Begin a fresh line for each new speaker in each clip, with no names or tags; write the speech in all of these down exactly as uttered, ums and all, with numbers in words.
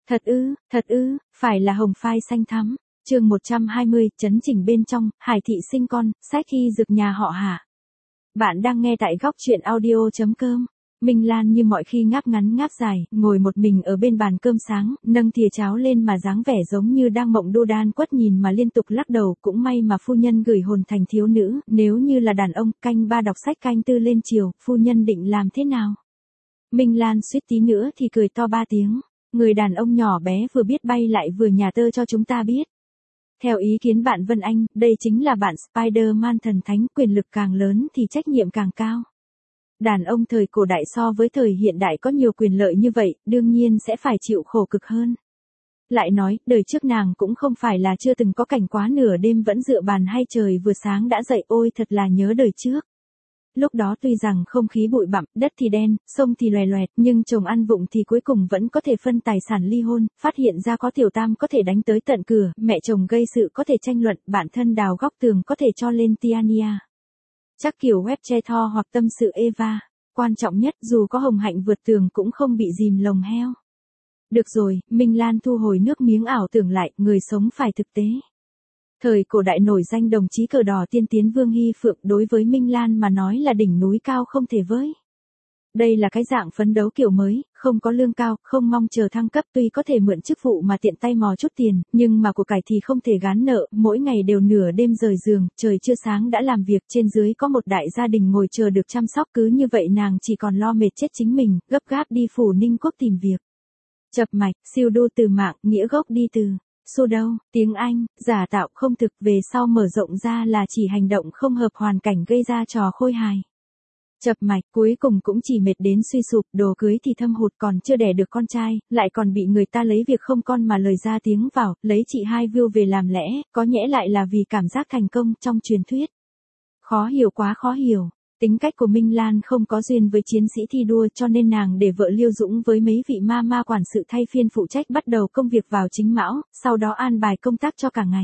Thật ư, thật ư, phải là hồng phai xanh thắm. Chương một trăm hai mươi, chấn chỉnh bên trong, Hải thị sinh con, sách khi rực nhà họ Hạ. Bạn đang nghe tại góc truyện audio chấm com. Minh Lan như mọi khi ngáp ngắn ngáp dài, ngồi một mình ở bên bàn cơm sáng, nâng thìa cháo lên mà dáng vẻ giống như đang mộng đô đan quất nhìn mà liên tục lắc đầu. Cũng may mà phu nhân gửi hồn thành thiếu nữ, nếu như là đàn ông, canh ba đọc sách canh tư lên chiều, phu nhân định làm thế nào? Minh Lan suýt tí nữa thì cười to ba tiếng. Người đàn ông nhỏ bé vừa biết bay lại vừa nhà tơ cho chúng ta biết. Theo ý kiến bạn Vân Anh, đây chính là bạn Spider-Man thần thánh, quyền lực càng lớn thì trách nhiệm càng cao. Đàn ông thời cổ đại so với thời hiện đại có nhiều quyền lợi như vậy, đương nhiên sẽ phải chịu khổ cực hơn. Lại nói, đời trước nàng cũng không phải là chưa từng có cảnh quá nửa đêm vẫn dựa bàn hay trời vừa sáng đã dậy, ôi thật là nhớ đời trước. Lúc đó tuy rằng không khí bụi bặm, đất thì đen, sông thì loè loẹt, nhưng chồng ăn vụng thì cuối cùng vẫn có thể phân tài sản ly hôn, phát hiện ra có tiểu tam có thể đánh tới tận cửa, mẹ chồng gây sự có thể tranh luận, bản thân đào góc tường có thể cho lên Tiania. Chắc kiểu web che tho hoặc tâm sự Eva. Quan trọng nhất, dù có hồng hạnh vượt tường cũng không bị dìm lồng heo. Được rồi, Minh Lan thu hồi nước miếng ảo tưởng lại, người sống phải thực tế. Thời cổ đại nổi danh đồng chí cờ đỏ tiên tiến Vương Hy Phượng đối với Minh Lan mà nói là đỉnh núi cao không thể với. Đây là cái dạng phấn đấu kiểu mới, không có lương cao, không mong chờ thăng cấp, tuy có thể mượn chức vụ mà tiện tay mò chút tiền, nhưng mà của cải thì không thể gán nợ, mỗi ngày đều nửa đêm rời giường, trời chưa sáng đã làm việc, trên dưới có một đại gia đình ngồi chờ được chăm sóc, cứ như vậy nàng chỉ còn lo mệt chết chính mình, gấp gáp đi phủ Ninh Quốc tìm việc. Chập mạch, siêu đô từ mạng, nghĩa gốc đi từ Xô đâu, tiếng Anh, giả tạo không thực, về sau mở rộng ra là chỉ hành động không hợp hoàn cảnh gây ra trò khôi hài. Chập mạch, cuối cùng cũng chỉ mệt đến suy sụp, đồ cưới thì thâm hụt, còn chưa đẻ được con trai, lại còn bị người ta lấy việc không con mà lời ra tiếng vào, lấy chị hai view về làm lẽ, có nhẽ lại là vì cảm giác thành công trong truyền thuyết. Khó hiểu quá khó hiểu. Tính cách của Minh Lan không có duyên với chiến sĩ thi đua, cho nên nàng để vợ Liêu Dũng với mấy vị ma ma quản sự thay phiên phụ trách bắt đầu công việc vào chính mão, sau đó an bài công tác cho cả ngày.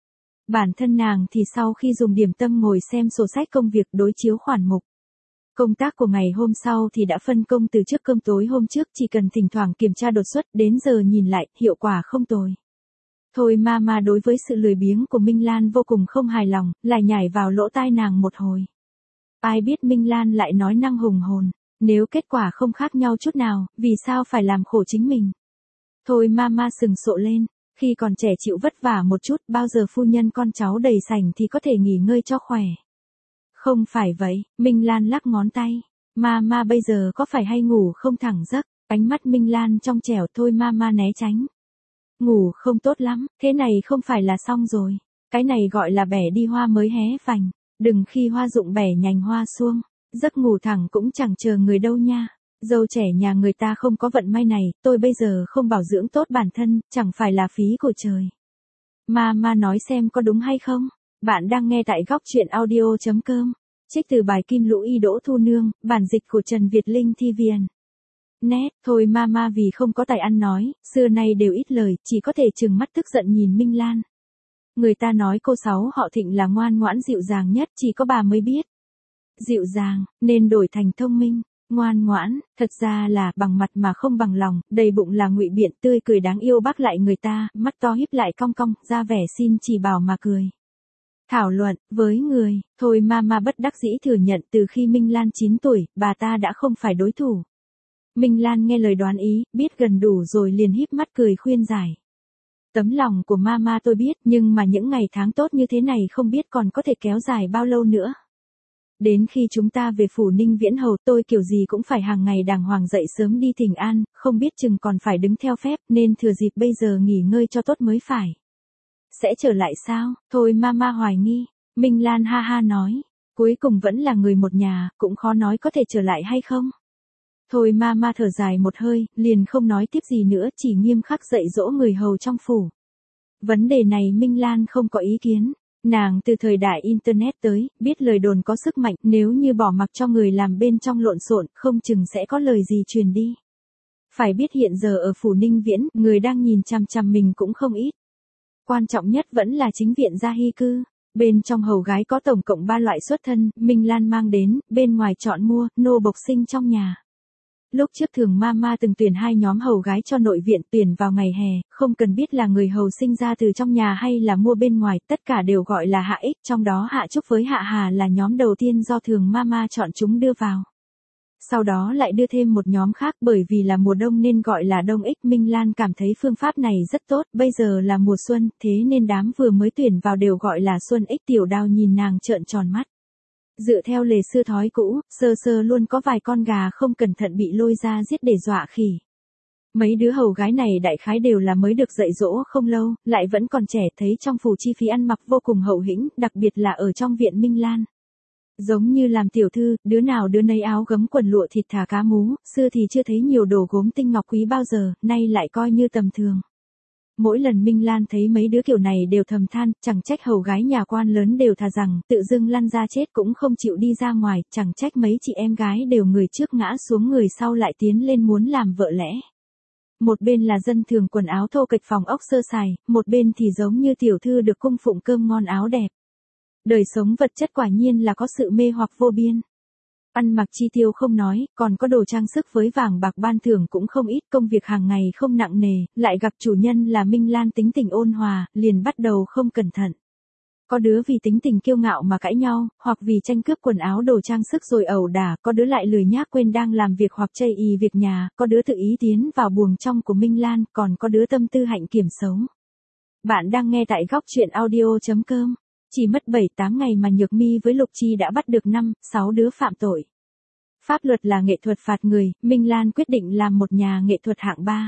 Bản thân nàng thì sau khi dùng điểm tâm ngồi xem sổ sách công việc, đối chiếu khoản mục. Công tác của ngày hôm sau thì đã phân công từ trước cơm tối hôm trước, chỉ cần thỉnh thoảng kiểm tra đột xuất, đến giờ nhìn lại, hiệu quả không tồi. Thôi ma ma đối với sự lười biếng của Minh Lan vô cùng không hài lòng, lại nhảy vào lỗ tai nàng một hồi. Ai biết Minh Lan lại nói năng hùng hồn, nếu kết quả không khác nhau chút nào, vì sao phải làm khổ chính mình. Thôi ma ma sừng sộ lên, khi còn trẻ chịu vất vả một chút, bao giờ phu nhân con cháu đầy sảnh thì có thể nghỉ ngơi cho khỏe. Không phải vậy, Minh Lan lắc ngón tay, ma ma bây giờ có phải hay ngủ không thẳng giấc, ánh mắt Minh Lan trong trẻo. Thôi ma ma né tránh. Ngủ không tốt lắm, thế này không phải là xong rồi, cái này gọi là bẻ đi hoa mới hé vành. Đừng khi hoa rụng bẻ nhành hoa xuông, giấc ngủ thẳng cũng chẳng chờ người đâu nha. Dâu trẻ nhà người ta không có vận may này, tôi bây giờ không bảo dưỡng tốt bản thân, chẳng phải là phí của trời. Ma ma nói xem có đúng hay không? Bạn đang nghe tại góc truyện audio chấm com. Trích từ bài Kim Lũ Y Đỗ Thu Nương, bản dịch của Trần Việt Linh Thi Viền. Nét, thôi ma ma vì không có tài ăn nói, xưa nay đều ít lời, chỉ có thể trừng mắt tức giận nhìn Minh Lan. Người ta nói cô sáu họ Thịnh là ngoan ngoãn dịu dàng nhất, chỉ có bà mới biết. Dịu dàng, nên đổi thành thông minh. Ngoan ngoãn, thật ra là bằng mặt mà không bằng lòng, đầy bụng là ngụy biện, tươi cười đáng yêu bác lại người ta, mắt to híp lại cong cong, ra vẻ xin chỉ bảo mà cười. Thảo luận, với người, thôi ma ma bất đắc dĩ thừa nhận từ khi Minh Lan chín tuổi, bà ta đã không phải đối thủ. Minh Lan nghe lời đoán ý, biết gần đủ rồi liền híp mắt cười khuyên giải. Tấm lòng của mama tôi biết, nhưng mà những ngày tháng tốt như thế này không biết còn có thể kéo dài bao lâu nữa. Đến khi chúng ta về phủ Ninh Viễn Hầu, tôi kiểu gì cũng phải hàng ngày đàng hoàng dậy sớm đi thỉnh an, không biết chừng còn phải đứng theo phép, nên thừa dịp bây giờ nghỉ ngơi cho tốt mới phải. Sẽ trở lại sao? Thôi mama hoài nghi. Minh Lan ha ha nói, cuối cùng vẫn là người một nhà, cũng khó nói có thể trở lại hay không. Thôi ma ma thở dài một hơi, liền không nói tiếp gì nữa, chỉ nghiêm khắc dạy dỗ người hầu trong phủ. Vấn đề này Minh Lan không có ý kiến. Nàng từ thời đại Internet tới, biết lời đồn có sức mạnh, nếu như bỏ mặc cho người làm bên trong lộn xộn, không chừng sẽ có lời gì truyền đi. Phải biết hiện giờ ở phủ Ninh Viễn, người đang nhìn chằm chằm mình cũng không ít. Quan trọng nhất vẫn là chính viện gia hy cư. Bên trong hầu gái có tổng cộng ba loại xuất thân, Minh Lan mang đến, bên ngoài chọn mua, nô bộc sinh trong nhà. Lúc trước Thường Mama từng tuyển hai nhóm hầu gái cho nội viện, tuyển vào ngày hè, không cần biết là người hầu sinh ra từ trong nhà hay là mua bên ngoài, tất cả đều gọi là Hạ Ích, trong đó Hạ Trúc với Hạ Hà là nhóm đầu tiên do Thường Mama chọn chúng đưa vào. Sau đó lại đưa thêm một nhóm khác, bởi vì là mùa đông nên gọi là Đông Ích. Minh Lan cảm thấy phương pháp này rất tốt, bây giờ là mùa xuân, thế nên đám vừa mới tuyển vào đều gọi là Xuân Ích. Tiểu Đào nhìn nàng trợn tròn mắt. Dựa theo lề xưa thói cũ, sơ sơ luôn có vài con gà không cẩn thận bị lôi ra giết để dọa khỉ. Mấy đứa hầu gái này đại khái đều là mới được dạy dỗ không lâu, lại vẫn còn trẻ, thấy trong phủ chi phí ăn mặc vô cùng hậu hĩnh, đặc biệt là ở trong viện Minh Lan. Giống như làm tiểu thư, đứa nào đứa nấy áo gấm quần lụa thịt thà cá mú, xưa thì chưa thấy nhiều đồ gốm tinh ngọc quý bao giờ, nay lại coi như tầm thường. Mỗi lần Minh Lan thấy mấy đứa kiểu này đều thầm than, chẳng trách hầu gái nhà quan lớn đều thà rằng, tự dưng lăn ra chết cũng không chịu đi ra ngoài, chẳng trách mấy chị em gái đều người trước ngã xuống người sau lại tiến lên muốn làm vợ lẽ. Một bên là dân thường quần áo thô kệch phòng ốc sơ sài, một bên thì giống như tiểu thư được cung phụng cơm ngon áo đẹp. Đời sống vật chất quả nhiên là có sự mê hoặc vô biên. Ăn mặc chi tiêu không nói, còn có đồ trang sức với vàng bạc ban thưởng cũng không ít, công việc hàng ngày không nặng nề, lại gặp chủ nhân là Minh Lan tính tình ôn hòa, liền bắt đầu không cẩn thận. Có đứa vì tính tình kiêu ngạo mà cãi nhau, hoặc vì tranh cướp quần áo đồ trang sức rồi ẩu đả, có đứa lại lười nhác quên đang làm việc hoặc chây ì việc nhà, có đứa tự ý tiến vào buồng trong của Minh Lan, còn có đứa tâm tư hạnh kiểm xấu. Bạn đang nghe tại góc truyện audio chấm com. Chỉ mất bảy tám ngày mà Nhược Mi với Lục Chi đã bắt được năm, sáu đứa phạm tội. Pháp luật là nghệ thuật phạt người, Minh Lan quyết định làm một nhà nghệ thuật hạng ba.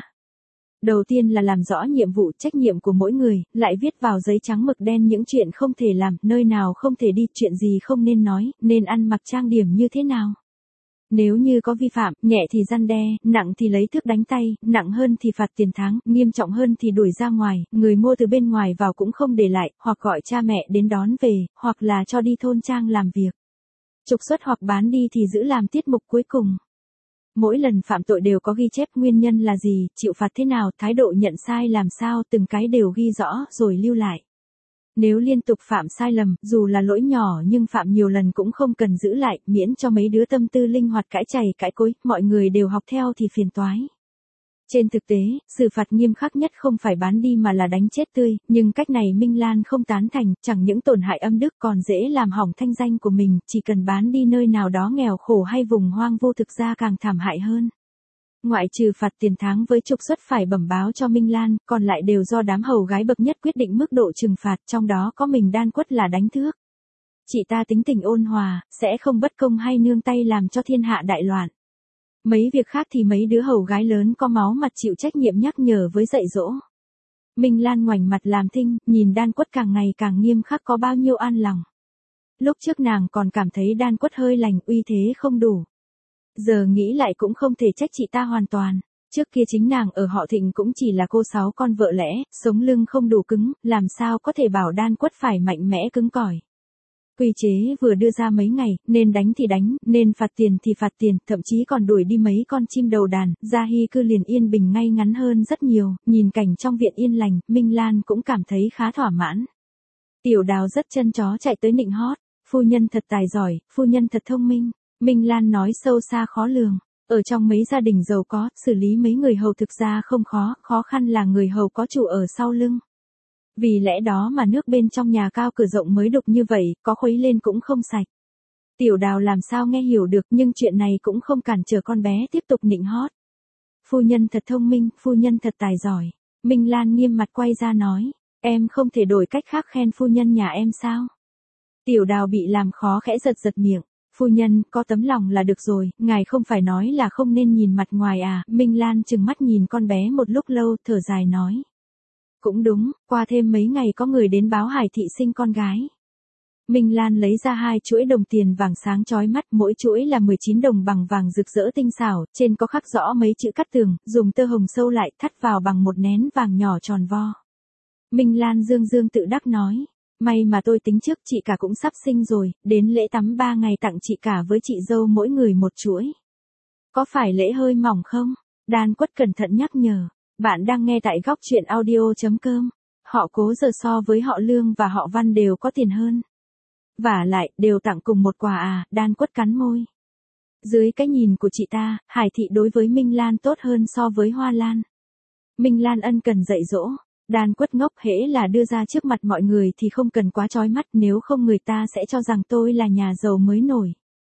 Đầu tiên là làm rõ nhiệm vụ trách nhiệm của mỗi người, lại viết vào giấy trắng mực đen những chuyện không thể làm, nơi nào không thể đi, chuyện gì không nên nói, nên ăn mặc trang điểm như thế nào. Nếu như có vi phạm, nhẹ thì răn đe, nặng thì lấy thước đánh tay, nặng hơn thì phạt tiền tháng, nghiêm trọng hơn thì đuổi ra ngoài, người mua từ bên ngoài vào cũng không để lại, hoặc gọi cha mẹ đến đón về, hoặc là cho đi thôn trang làm việc. Trục xuất hoặc bán đi thì giữ làm tiết mục cuối cùng. Mỗi lần phạm tội đều có ghi chép nguyên nhân là gì, chịu phạt thế nào, thái độ nhận sai làm sao, từng cái đều ghi rõ rồi lưu lại. Nếu liên tục phạm sai lầm, dù là lỗi nhỏ nhưng phạm nhiều lần cũng không cần giữ lại, miễn cho mấy đứa tâm tư linh hoạt cãi chày cãi cối, mọi người đều học theo thì phiền toái. Trên thực tế, xử phạt nghiêm khắc nhất không phải bán đi mà là đánh chết tươi, nhưng cách này Minh Lan không tán thành, chẳng những tổn hại âm đức còn dễ làm hỏng thanh danh của mình, chỉ cần bán đi nơi nào đó nghèo khổ hay vùng hoang vu thực ra càng thảm hại hơn. Ngoại trừ phạt tiền tháng với trục xuất phải bẩm báo cho Minh Lan, còn lại đều do đám hầu gái bậc nhất quyết định mức độ trừng phạt, trong đó có mình Đan Quất là đánh thước. Chị ta tính tình ôn hòa, sẽ không bất công hay nương tay làm cho thiên hạ đại loạn. Mấy việc khác thì mấy đứa hầu gái lớn có máu mặt chịu trách nhiệm nhắc nhở với dạy dỗ. Minh Lan ngoảnh mặt làm thinh, nhìn Đan Quất càng ngày càng nghiêm khắc có bao nhiêu an lòng. Lúc trước nàng còn cảm thấy Đan Quất hơi lành, uy thế không đủ. Giờ nghĩ lại cũng không thể trách chị ta hoàn toàn. Trước kia chính nàng ở họ Thịnh cũng chỉ là cô sáu con vợ lẽ, sống lưng không đủ cứng, làm sao có thể bảo Đan Quất phải mạnh mẽ cứng cỏi. Quy chế vừa đưa ra mấy ngày, nên đánh thì đánh, nên phạt tiền thì phạt tiền, thậm chí còn đuổi đi mấy con chim đầu đàn, Gia Hy cư liền yên bình ngay ngắn hơn rất nhiều, nhìn cảnh trong viện yên lành, Minh Lan cũng cảm thấy khá thỏa mãn. Tiểu Đào rất chân chó chạy tới nịnh hót, phu nhân thật tài giỏi, phu nhân thật thông minh. Minh Lan nói sâu xa khó lường, ở trong mấy gia đình giàu có, xử lý mấy người hầu thực ra không khó, khó khăn là người hầu có chủ ở sau lưng. Vì lẽ đó mà nước bên trong nhà cao cửa rộng mới đục như vậy, có khuấy lên cũng không sạch. Tiểu Đào làm sao nghe hiểu được, nhưng chuyện này cũng không cản trở con bé tiếp tục nịnh hót. Phu nhân thật thông minh, phu nhân thật tài giỏi. Minh Lan nghiêm mặt quay ra nói, em không thể đổi cách khác khen phu nhân nhà em sao? Tiểu Đào bị làm khó khẽ giật giật miệng. Phu nhân, có tấm lòng là được rồi, ngài không phải nói là không nên nhìn mặt ngoài à, Minh Lan trừng mắt nhìn con bé một lúc lâu, thở dài nói. Cũng đúng, qua thêm mấy ngày có người đến báo Hải thị sinh con gái. Minh Lan lấy ra hai chuỗi đồng tiền vàng sáng chói mắt, mỗi chuỗi là mười chín đồng bằng vàng rực rỡ tinh xảo, trên có khắc rõ mấy chữ cắt tường, dùng tơ hồng sâu lại, thắt vào bằng một nén vàng nhỏ tròn vo. Minh Lan dương dương tự đắc nói. May mà tôi tính trước chị cả cũng sắp sinh rồi, đến lễ tắm ba ngày tặng chị cả với chị dâu mỗi người một chuỗi. Có phải lễ hơi mỏng không? Đan Quất cẩn thận nhắc nhở. Bạn đang nghe tại góc truyện audio chấm com. Họ Cố giờ so với họ Lương và họ Văn đều có tiền hơn. Vả lại, đều tặng cùng một quà à, Đan Quất cắn môi. Dưới cái nhìn của chị ta, Hải Thị đối với Minh Lan tốt hơn so với Hoa Lan. Minh Lan ân cần dạy dỗ, đàn quất ngốc hễ là đưa ra trước mặt mọi người thì không cần quá chói mắt, nếu không người ta sẽ cho rằng tôi là nhà giàu mới nổi.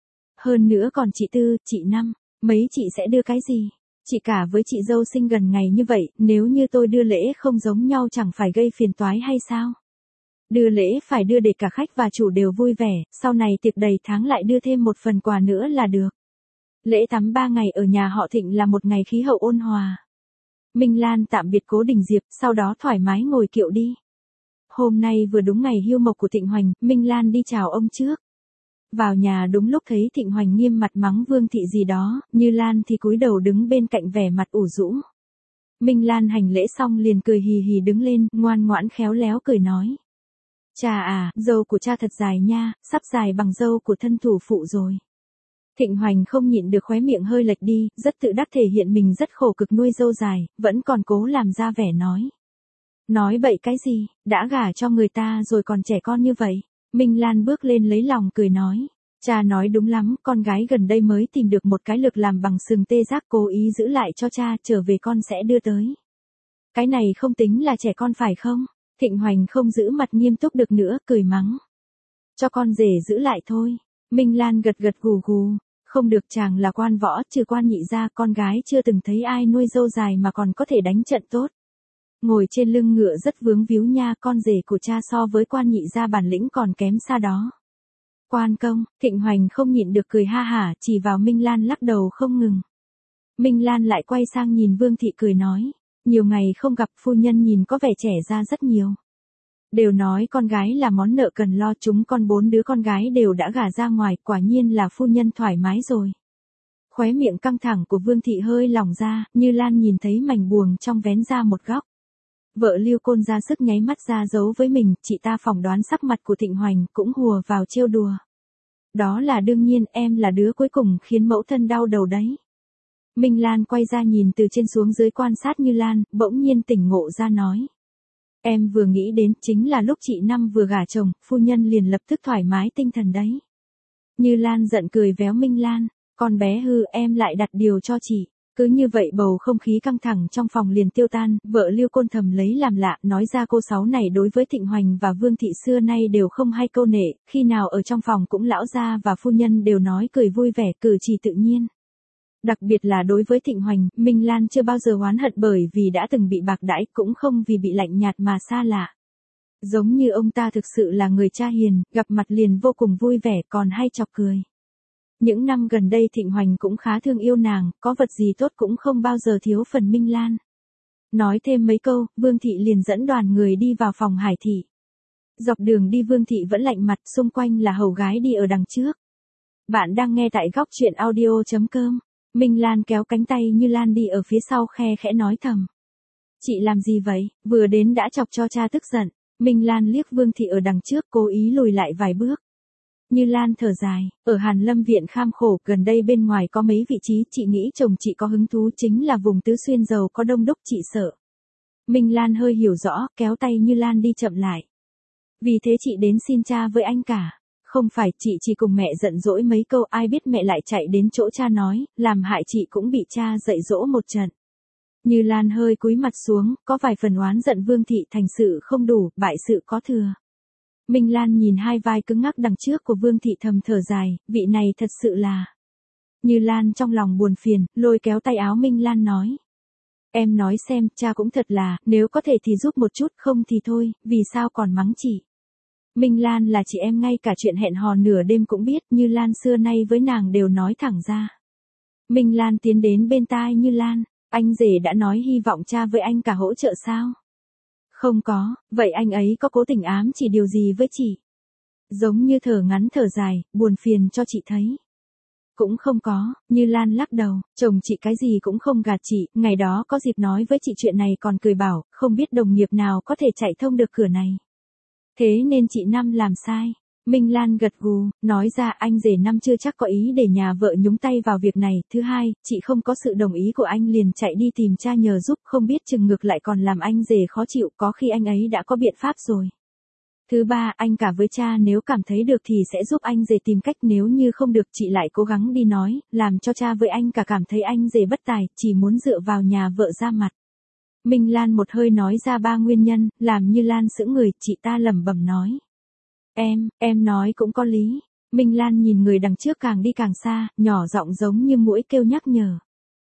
Hơn nữa còn chị Tư, chị Năm, mấy chị sẽ đưa cái gì? Chị cả với chị dâu sinh gần ngày như vậy, nếu như tôi đưa lễ không giống nhau chẳng phải gây phiền toái hay sao? Đưa lễ phải đưa để cả khách và chủ đều vui vẻ, sau này tiệc đầy tháng lại đưa thêm một phần quà nữa là được. Lễ tắm ba ngày ở nhà họ Thịnh là một ngày khí hậu ôn hòa. Minh Lan tạm biệt Cố Đình Diệp, sau đó thoải mái ngồi kiệu đi. Hôm nay vừa đúng ngày hưu mộc của Thịnh Hoành, Minh Lan đi chào ông trước. Vào nhà đúng lúc thấy Thịnh Hoành nghiêm mặt mắng Vương Thị gì đó, Như Lan thì cúi đầu đứng bên cạnh vẻ mặt ủ rũ. Minh Lan hành lễ xong liền cười hì hì đứng lên, ngoan ngoãn khéo léo cười nói. Cha à, dâu của cha thật dài nha, sắp dài bằng dâu của thân thủ phụ rồi. Thịnh Hoành không nhịn được khóe miệng hơi lệch đi, rất tự đắc thể hiện mình rất khổ cực nuôi dâu dài, vẫn còn cố làm ra vẻ nói. Nói bậy cái gì, đã gả cho người ta rồi còn trẻ con như vậy. Minh Lan bước lên lấy lòng cười nói. Cha nói đúng lắm, con gái gần đây mới tìm được một cái lực làm bằng sừng tê giác cố ý giữ lại cho cha, trở về con sẽ đưa tới. Cái này không tính là trẻ con phải không? Thịnh Hoành không giữ mặt nghiêm túc được nữa, cười mắng. Cho con rể giữ lại thôi. Minh Lan gật gật gù gù. Không được, chàng là quan võ, trừ quan nhị ra con gái chưa từng thấy ai nuôi dâu dài mà còn có thể đánh trận tốt. Ngồi trên lưng ngựa rất vướng víu nha, con rể của cha so với quan nhị ra bản lĩnh còn kém xa đó. Quan công, Thịnh Hoành không nhịn được cười ha hả, chỉ vào Minh Lan lắc đầu không ngừng. Minh Lan lại quay sang nhìn Vương Thị cười nói. Nhiều ngày không gặp, phu nhân nhìn có vẻ trẻ ra rất nhiều. Đều nói con gái là món nợ cần lo, chúng con bốn đứa con gái đều đã gả ra ngoài, quả nhiên là phu nhân thoải mái rồi. Khóe miệng căng thẳng của Vương Thị hơi lỏng ra, Như Lan nhìn thấy mảnh buồng trong vén ra một góc. Vợ Lưu Côn ra sức nháy mắt ra giấu với mình, chị ta phỏng đoán sắc mặt của Thịnh Hoành cũng hùa vào trêu đùa. Đó là đương nhiên, em là đứa cuối cùng khiến mẫu thân đau đầu đấy. Minh Lan quay ra nhìn từ trên xuống dưới quan sát Như Lan, bỗng nhiên tỉnh ngộ ra nói. Em vừa nghĩ đến chính là lúc chị Năm vừa gả chồng, phu nhân liền lập tức thoải mái tinh thần đấy. Như Lan giận cười véo Minh Lan, con bé hư, em lại đặt điều cho chị. Cứ như vậy bầu không khí căng thẳng trong phòng liền tiêu tan, vợ Lưu Côn thầm lấy làm lạ, nói ra cô sáu này đối với Thịnh Hoành và Vương Thị xưa nay đều không hay câu nệ, khi nào ở trong phòng cũng lão gia và phu nhân đều nói cười vui vẻ, cử chỉ tự nhiên. Đặc biệt là đối với Thịnh Hoành, Minh Lan chưa bao giờ oán hận bởi vì đã từng bị bạc đãi, cũng không vì bị lạnh nhạt mà xa lạ. Giống như ông ta thực sự là người cha hiền, gặp mặt liền vô cùng vui vẻ, còn hay chọc cười. Những năm gần đây Thịnh Hoành cũng khá thương yêu nàng, có vật gì tốt cũng không bao giờ thiếu phần Minh Lan. Nói thêm mấy câu, Vương Thị liền dẫn đoàn người đi vào phòng Hải Thị. Dọc đường đi Vương Thị vẫn lạnh mặt, xung quanh là hầu gái đi ở đằng trước. Bạn đang nghe tại góc truyện audio chấm com. Minh Lan kéo cánh tay Như Lan đi ở phía sau khe khẽ nói thầm. Chị làm gì vậy, vừa đến đã chọc cho cha tức giận. Minh Lan liếc Vương Thị ở đằng trước cố ý lùi lại vài bước. Như Lan thở dài, ở Hàn Lâm viện kham khổ, gần đây bên ngoài có mấy vị trí, chị nghĩ chồng chị có hứng thú chính là vùng Tứ Xuyên giàu có đông đúc, chị sợ. Minh Lan hơi hiểu rõ, kéo tay Như Lan đi chậm lại. Vì thế chị đến xin cha với anh cả. Không phải, chị chỉ cùng mẹ giận dỗi mấy câu, ai biết mẹ lại chạy đến chỗ cha nói, làm hại chị cũng bị cha dạy dỗ một trận. Như Lan hơi cúi mặt xuống, có vài phần oán giận Vương Thị, thành sự không đủ, bại sự có thừa. Minh Lan nhìn hai vai cứng ngắc đằng trước của Vương Thị thầm thở dài, vị này thật sự là. Như Lan trong lòng buồn phiền, lôi kéo tay áo Minh Lan nói. Em nói xem, cha cũng thật là, nếu có thể thì giúp một chút, không thì thôi, vì sao còn mắng chị. Minh Lan là chị em, ngay cả chuyện hẹn hò nửa đêm cũng biết, Như Lan xưa nay với nàng đều nói thẳng ra. Minh Lan tiến đến bên tai Như Lan, anh rể đã nói hy vọng cha với anh cả hỗ trợ sao? Không có, vậy anh ấy có cố tình ám chỉ điều gì với chị? Giống như thở ngắn thở dài, buồn phiền cho chị thấy. Cũng không có, Như Lan lắc đầu, chồng chị cái gì cũng không gạt chị, ngày đó có dịp nói với chị chuyện này còn cười bảo, không biết đồng nghiệp nào có thể chạy thông được cửa này. Thế nên chị Năm làm sai. Minh Lan gật gù, nói ra anh rể Năm chưa chắc có ý để nhà vợ nhúng tay vào việc này. Thứ hai, chị không có sự đồng ý của anh liền chạy đi tìm cha nhờ giúp, không biết chừng ngược lại còn làm anh rể khó chịu, có khi anh ấy đã có biện pháp rồi. Thứ ba, anh cả với cha nếu cảm thấy được thì sẽ giúp anh rể tìm cách, nếu như không được chị lại cố gắng đi nói, làm cho cha với anh cả cảm thấy anh rể bất tài, chỉ muốn dựa vào nhà vợ ra mặt. Minh Lan một hơi nói ra ba nguyên nhân, làm Như Lan sững người, chị ta lẩm bẩm nói. Em, em nói cũng có lý. Minh Lan nhìn người đằng trước càng đi càng xa, nhỏ giọng giống như muỗi kêu nhắc nhở.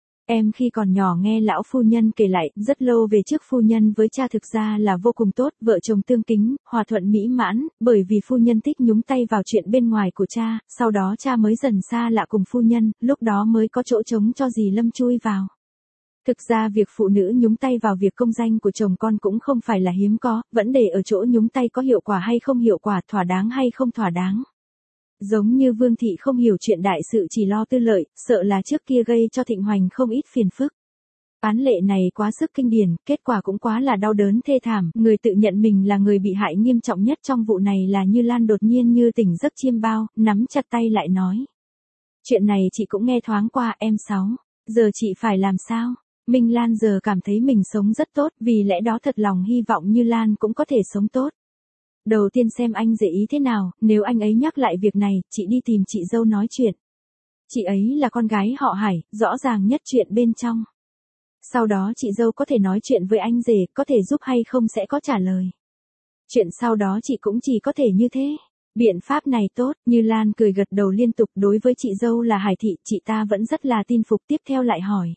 Em khi còn nhỏ nghe lão phu nhân kể lại, rất lâu về trước phu nhân với cha thực ra là vô cùng tốt, vợ chồng tương kính, hòa thuận mỹ mãn, bởi vì phu nhân thích nhúng tay vào chuyện bên ngoài của cha, sau đó cha mới dần xa lạ cùng phu nhân, lúc đó mới có chỗ trống cho dì Lâm chui vào. Thực ra việc phụ nữ nhúng tay vào việc công danh của chồng con cũng không phải là hiếm có, vấn đề ở chỗ nhúng tay có hiệu quả hay không hiệu quả, thỏa đáng hay không thỏa đáng. Giống như Vương Thị không hiểu chuyện đại sự chỉ lo tư lợi, sợ là trước kia gây cho Thịnh Hoành không ít phiền phức. Án lệ này quá sức kinh điển, kết quả cũng quá là đau đớn thê thảm, người tự nhận mình là người bị hại nghiêm trọng nhất trong vụ này là Như Lan đột nhiên như tỉnh giấc chiêm bao, nắm chặt tay lại nói. Chuyện này chị cũng nghe thoáng qua em Sáu, giờ chị phải làm sao? Minh Lan giờ cảm thấy mình sống rất tốt, vì lẽ đó thật lòng hy vọng Như Lan cũng có thể sống tốt. Đầu tiên xem anh rể ý thế nào, nếu anh ấy nhắc lại việc này, chị đi tìm chị dâu nói chuyện. Chị ấy là con gái họ Hải, rõ ràng nhất chuyện bên trong. Sau đó chị dâu có thể nói chuyện với anh rể, có thể giúp hay không sẽ có trả lời. Chuyện sau đó chị cũng chỉ có thể như thế. Biện pháp này tốt, Như Lan cười gật đầu liên tục, đối với chị dâu là Hải Thị, chị ta vẫn rất là tin phục. Tiếp theo lại hỏi.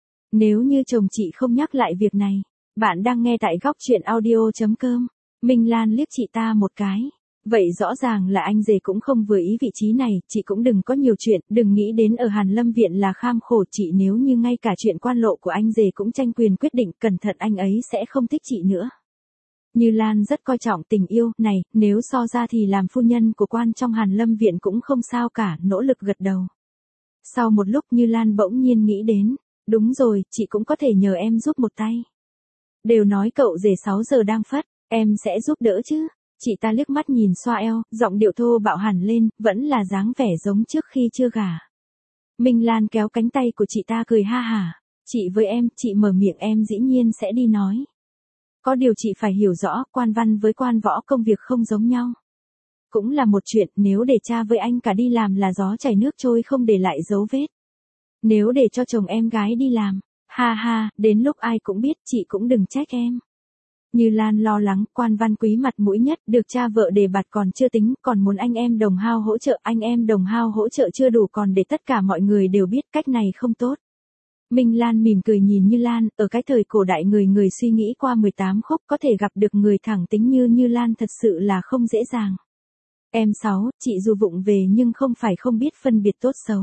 Nếu như chồng chị không nhắc lại việc này, bạn đang nghe tại góc chuyện audio chấm com. Minh Lan liếc chị ta một cái. Vậy rõ ràng là anh rể cũng không vừa ý vị trí này, chị cũng đừng có nhiều chuyện, đừng nghĩ đến ở Hàn Lâm Viện là kham khổ chị, nếu như ngay cả chuyện quan lộ của anh rể cũng tranh quyền quyết định, cẩn thận anh ấy sẽ không thích chị nữa. Như Lan rất coi trọng tình yêu, này, nếu so ra thì làm phu nhân của quan trong Hàn Lâm Viện cũng không sao cả, nỗ lực gật đầu. Sau một lúc Như Lan bỗng nhiên nghĩ đến, đúng rồi, chị cũng có thể nhờ em giúp một tay. Đều nói cậu rể sáu giờ đang phất. Em sẽ giúp đỡ chứ? Chị ta liếc mắt nhìn xoa eo, giọng điệu thô bạo hẳn lên, vẫn là dáng vẻ giống trước khi chưa gả. Minh Lan kéo cánh tay của chị ta cười ha hả. Chị với em, chị mở miệng em dĩ nhiên sẽ đi nói. Có điều chị phải hiểu rõ, quan văn với quan võ công việc không giống nhau. Cũng là một chuyện, nếu để cha với anh cả đi làm là gió chảy nước trôi không để lại dấu vết. Nếu để cho chồng em gái đi làm, ha ha, đến lúc ai cũng biết, chị cũng đừng trách em. Như Lan lo lắng, quan văn quý mặt mũi nhất, được cha vợ đề bạt còn chưa tính, còn muốn anh em đồng hao hỗ trợ, anh em đồng hao hỗ trợ chưa đủ còn để tất cả mọi người đều biết, cách này không tốt. Minh Lan mỉm cười nhìn Như Lan, ở cái thời cổ đại người người suy nghĩ qua mười tám khúc, có thể gặp được người thẳng tính như Như Lan thật sự là không dễ dàng. Em Sáu, chị dù vụng về nhưng không phải không biết phân biệt tốt xấu.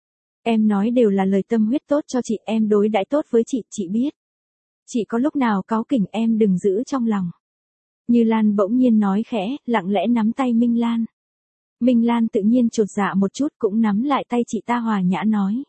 Em nói đều là lời tâm huyết tốt cho chị, em đối đãi tốt với chị, chị biết. Chị có lúc nào cáu kỉnh em đừng giữ trong lòng. Như Lan bỗng nhiên nói khẽ, lặng lẽ nắm tay Minh Lan. Minh Lan tự nhiên chột dạ một chút cũng nắm lại tay chị ta hòa nhã nói.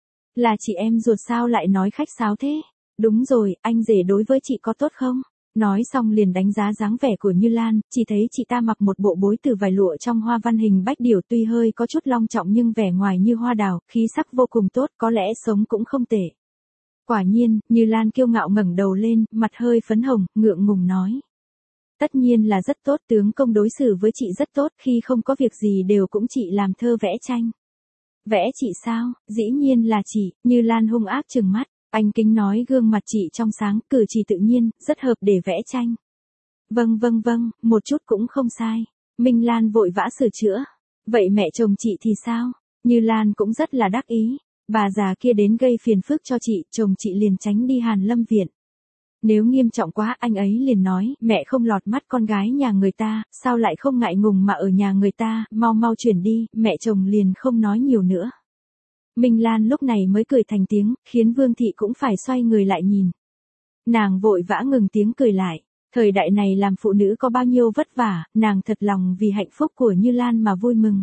Là chị em ruột sao lại nói khách sáo thế? Đúng rồi, anh rể đối với chị có tốt không? Nói xong liền đánh giá dáng vẻ của Như Lan, chỉ thấy chị ta mặc một bộ bối từ vải lụa trong hoa văn hình bách điểu, tuy hơi có chút long trọng nhưng vẻ ngoài như hoa đào, khí sắc vô cùng tốt, có lẽ sống cũng không tệ. Quả nhiên, Như Lan kiêu ngạo ngẩng đầu lên, mặt hơi phấn hồng, ngượng ngùng nói. Tất nhiên là rất tốt, tướng công đối xử với chị rất tốt, khi không có việc gì đều cũng chị làm thơ vẽ tranh. Vẽ chị sao? Dĩ nhiên là chị, Như Lan hung ác trừng mắt, anh kính nói gương mặt chị trong sáng, cử chỉ tự nhiên, rất hợp để vẽ tranh. Vâng vâng vâng, một chút cũng không sai. Minh Lan vội vã sửa chữa. Vậy mẹ chồng chị thì sao? Như Lan cũng rất là đắc ý. Bà già kia đến gây phiền phức cho chị, chồng chị liền tránh đi Hàn Lâm Viện. Nếu nghiêm trọng quá anh ấy liền nói, mẹ không lọt mắt con gái nhà người ta, sao lại không ngại ngùng mà ở nhà người ta, mau mau chuyển đi, mẹ chồng liền không nói nhiều nữa. Minh Lan lúc này mới cười thành tiếng, khiến Vương Thị cũng phải xoay người lại nhìn. Nàng vội vã ngừng tiếng cười lại, thời đại này làm phụ nữ có bao nhiêu vất vả, nàng thật lòng vì hạnh phúc của Như Lan mà vui mừng.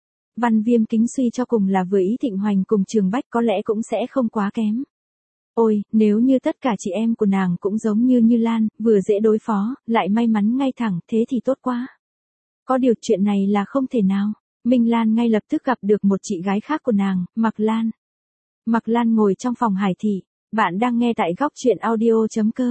Văn Viêm kính suy cho cùng là vừa ý Thịnh Hoành cùng Trường Bách có lẽ cũng sẽ không quá kém. Ôi, nếu như tất cả chị em của nàng cũng giống như Như Lan, vừa dễ đối phó, lại may mắn ngay thẳng, thế thì tốt quá. Có điều chuyện này là không thể nào. Minh Lan ngay lập tức gặp được một chị gái khác của nàng, Mạc Lan. Mạc Lan ngồi trong phòng Hải Thị. Bạn đang nghe tại góc chuyện audio chấm com.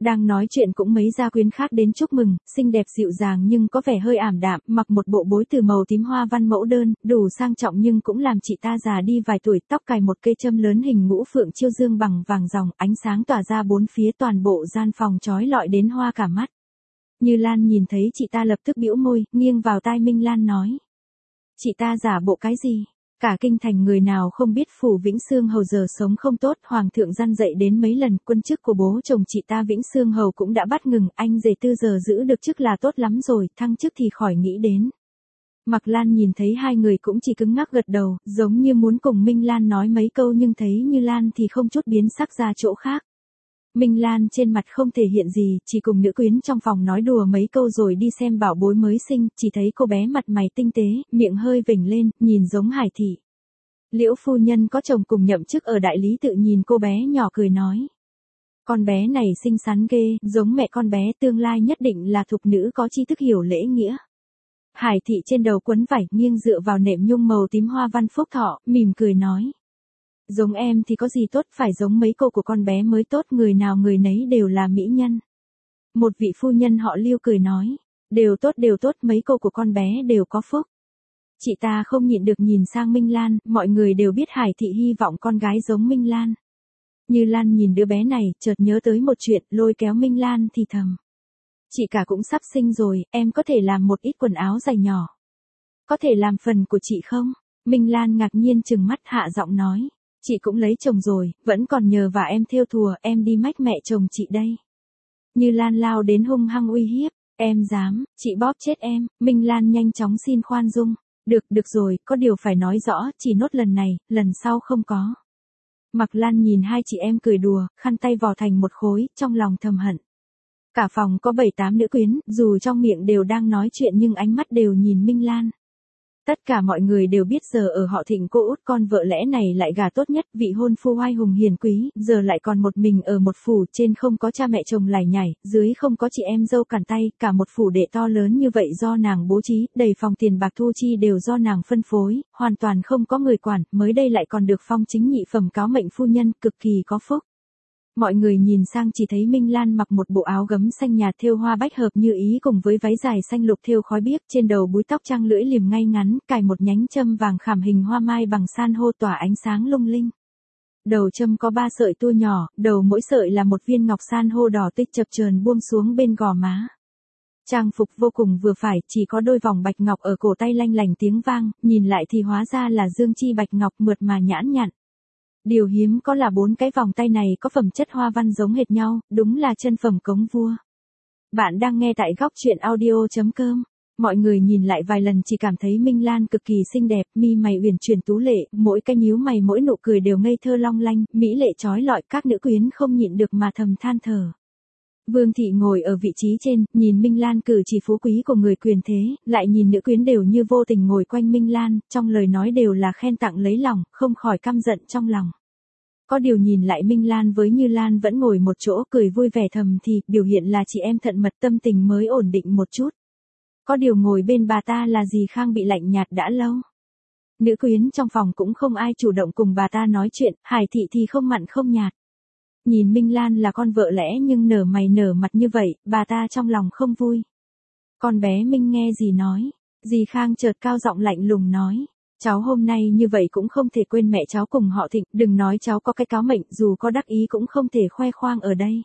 Đang nói chuyện cũng mấy gia quyến khác đến chúc mừng, xinh đẹp dịu dàng nhưng có vẻ hơi ảm đạm, mặc một bộ bối từ màu tím hoa văn mẫu đơn, đủ sang trọng nhưng cũng làm chị ta già đi vài tuổi, tóc cài một cây châm lớn hình ngũ phượng chiêu dương bằng vàng ròng, ánh sáng tỏa ra bốn phía toàn bộ gian phòng chói lọi đến hoa cả mắt. Như Lan nhìn thấy chị ta lập tức bĩu môi, nghiêng vào tai Minh Lan nói. Chị ta giả bộ cái gì? Cả kinh thành người nào không biết phủ Vĩnh Xương Hầu giờ sống không tốt, hoàng thượng răn dạy đến mấy lần, quân chức của bố chồng chị ta Vĩnh Xương Hầu cũng đã bắt ngừng, anh rể tư giờ giữ được chức là tốt lắm rồi, thăng chức thì khỏi nghĩ đến. Mạc Lan nhìn thấy hai người cũng chỉ cứng ngắc gật đầu, giống như muốn cùng Minh Lan nói mấy câu nhưng thấy Như Lan thì không chút biến sắc ra chỗ khác. Minh Lan trên mặt không thể hiện gì, chỉ cùng nữ quyến trong phòng nói đùa mấy câu rồi đi xem bảo bối mới sinh, chỉ thấy cô bé mặt mày tinh tế, miệng hơi vểnh lên, nhìn giống Hải Thị. Liễu phu nhân có chồng cùng nhậm chức ở đại lý tự nhìn cô bé nhỏ cười nói. Con bé này xinh xắn ghê, giống mẹ con bé, tương lai nhất định là thục nữ có tri thức hiểu lễ nghĩa. Hải Thị trên đầu quấn vải, nghiêng dựa vào nệm nhung màu tím hoa văn phúc thọ, mỉm cười nói. Giống em thì có gì tốt, phải giống mấy cô của con bé mới tốt, người nào người nấy đều là mỹ nhân. Một vị phu nhân họ Lưu cười nói, đều tốt đều tốt, mấy cô của con bé đều có phúc. Chị ta không nhịn được nhìn sang Minh Lan, mọi người đều biết Hải Thị hy vọng con gái giống Minh Lan. Như Lan nhìn đứa bé này, chợt nhớ tới một chuyện, lôi kéo Minh Lan thì thầm. Chị cả cũng sắp sinh rồi, em có thể làm một ít quần áo giày nhỏ. Có thể làm phần của chị không? Minh Lan ngạc nhiên trừng mắt hạ giọng nói. Chị cũng lấy chồng rồi, vẫn còn nhờ vả em thêu thùa, em đi mách mẹ chồng chị đây. Như Lan lao đến hung hăng uy hiếp, em dám, chị bóp chết em. Minh Lan nhanh chóng xin khoan dung. Được, được rồi, có điều phải nói rõ, chỉ nốt lần này, lần sau không có. Mạc Lan nhìn hai chị em cười đùa, khăn tay vò thành một khối, trong lòng thầm hận. Cả phòng có bảy tám nữ quyến, dù trong miệng đều đang nói chuyện nhưng ánh mắt đều nhìn Minh Lan. Tất cả mọi người đều biết giờ ở họ Thịnh cô út con vợ lẽ này lại gà tốt nhất, vị hôn phu oai hùng hiền quý, giờ lại còn một mình ở một phủ, trên không có cha mẹ chồng lải nhải, dưới không có chị em dâu cản tay, cả một phủ đệ to lớn như vậy do nàng bố trí, đầy phòng tiền bạc thu chi đều do nàng phân phối, hoàn toàn không có người quản, mới đây lại còn được phong chính nhị phẩm cáo mệnh phu nhân, cực kỳ có phúc. Mọi người nhìn sang chỉ thấy Minh Lan mặc một bộ áo gấm xanh nhạt thêu hoa bách hợp như ý cùng với váy dài xanh lục thêu khói biếc, trên đầu búi tóc trang lưỡi liềm ngay ngắn, cài một nhánh châm vàng khảm hình hoa mai bằng san hô tỏa ánh sáng lung linh. Đầu châm có ba sợi tua nhỏ, đầu mỗi sợi là một viên ngọc san hô đỏ tích chập chờn buông xuống bên gò má. Trang phục vô cùng vừa phải, chỉ có đôi vòng bạch ngọc ở cổ tay lanh lành tiếng vang, nhìn lại thì hóa ra là dương chi bạch ngọc mượt mà nhãn nhặn. Điều hiếm có là bốn cái vòng tay này có phẩm chất hoa văn giống hệt nhau, đúng là chân phẩm cống vua. Bạn đang nghe tại góc truyện audio chấm com. Mọi người nhìn lại vài lần chỉ cảm thấy Minh Lan cực kỳ xinh đẹp, mi mày uyển chuyển tú lệ, mỗi cái nhíu mày mỗi nụ cười đều ngây thơ long lanh, mỹ lệ chói lọi, các nữ quyến không nhịn được mà thầm than thở. Vương thị ngồi ở vị trí trên, nhìn Minh Lan cử chỉ phú quý của người quyền thế, lại nhìn nữ quyến đều như vô tình ngồi quanh Minh Lan, trong lời nói đều là khen tặng lấy lòng, không khỏi căm giận trong lòng. Có điều nhìn lại Minh Lan với Như Lan vẫn ngồi một chỗ cười vui vẻ thầm thì, biểu hiện là chị em thận mật tâm tình mới ổn định một chút. Có điều ngồi bên bà ta là Dì Khang bị lạnh nhạt đã lâu. Nữ quyến trong phòng cũng không ai chủ động cùng bà ta nói chuyện, Hải Thị thì không mặn không nhạt. Nhìn Minh Lan là con vợ lẽ nhưng nở mày nở mặt như vậy, bà ta trong lòng không vui. Con bé Minh nghe gì nói, Dì Khang chợt cao giọng lạnh lùng nói, cháu hôm nay như vậy cũng không thể quên mẹ cháu cùng họ Thịnh, đừng nói cháu có cái cáo mệnh, dù có đắc ý cũng không thể khoe khoang ở đây.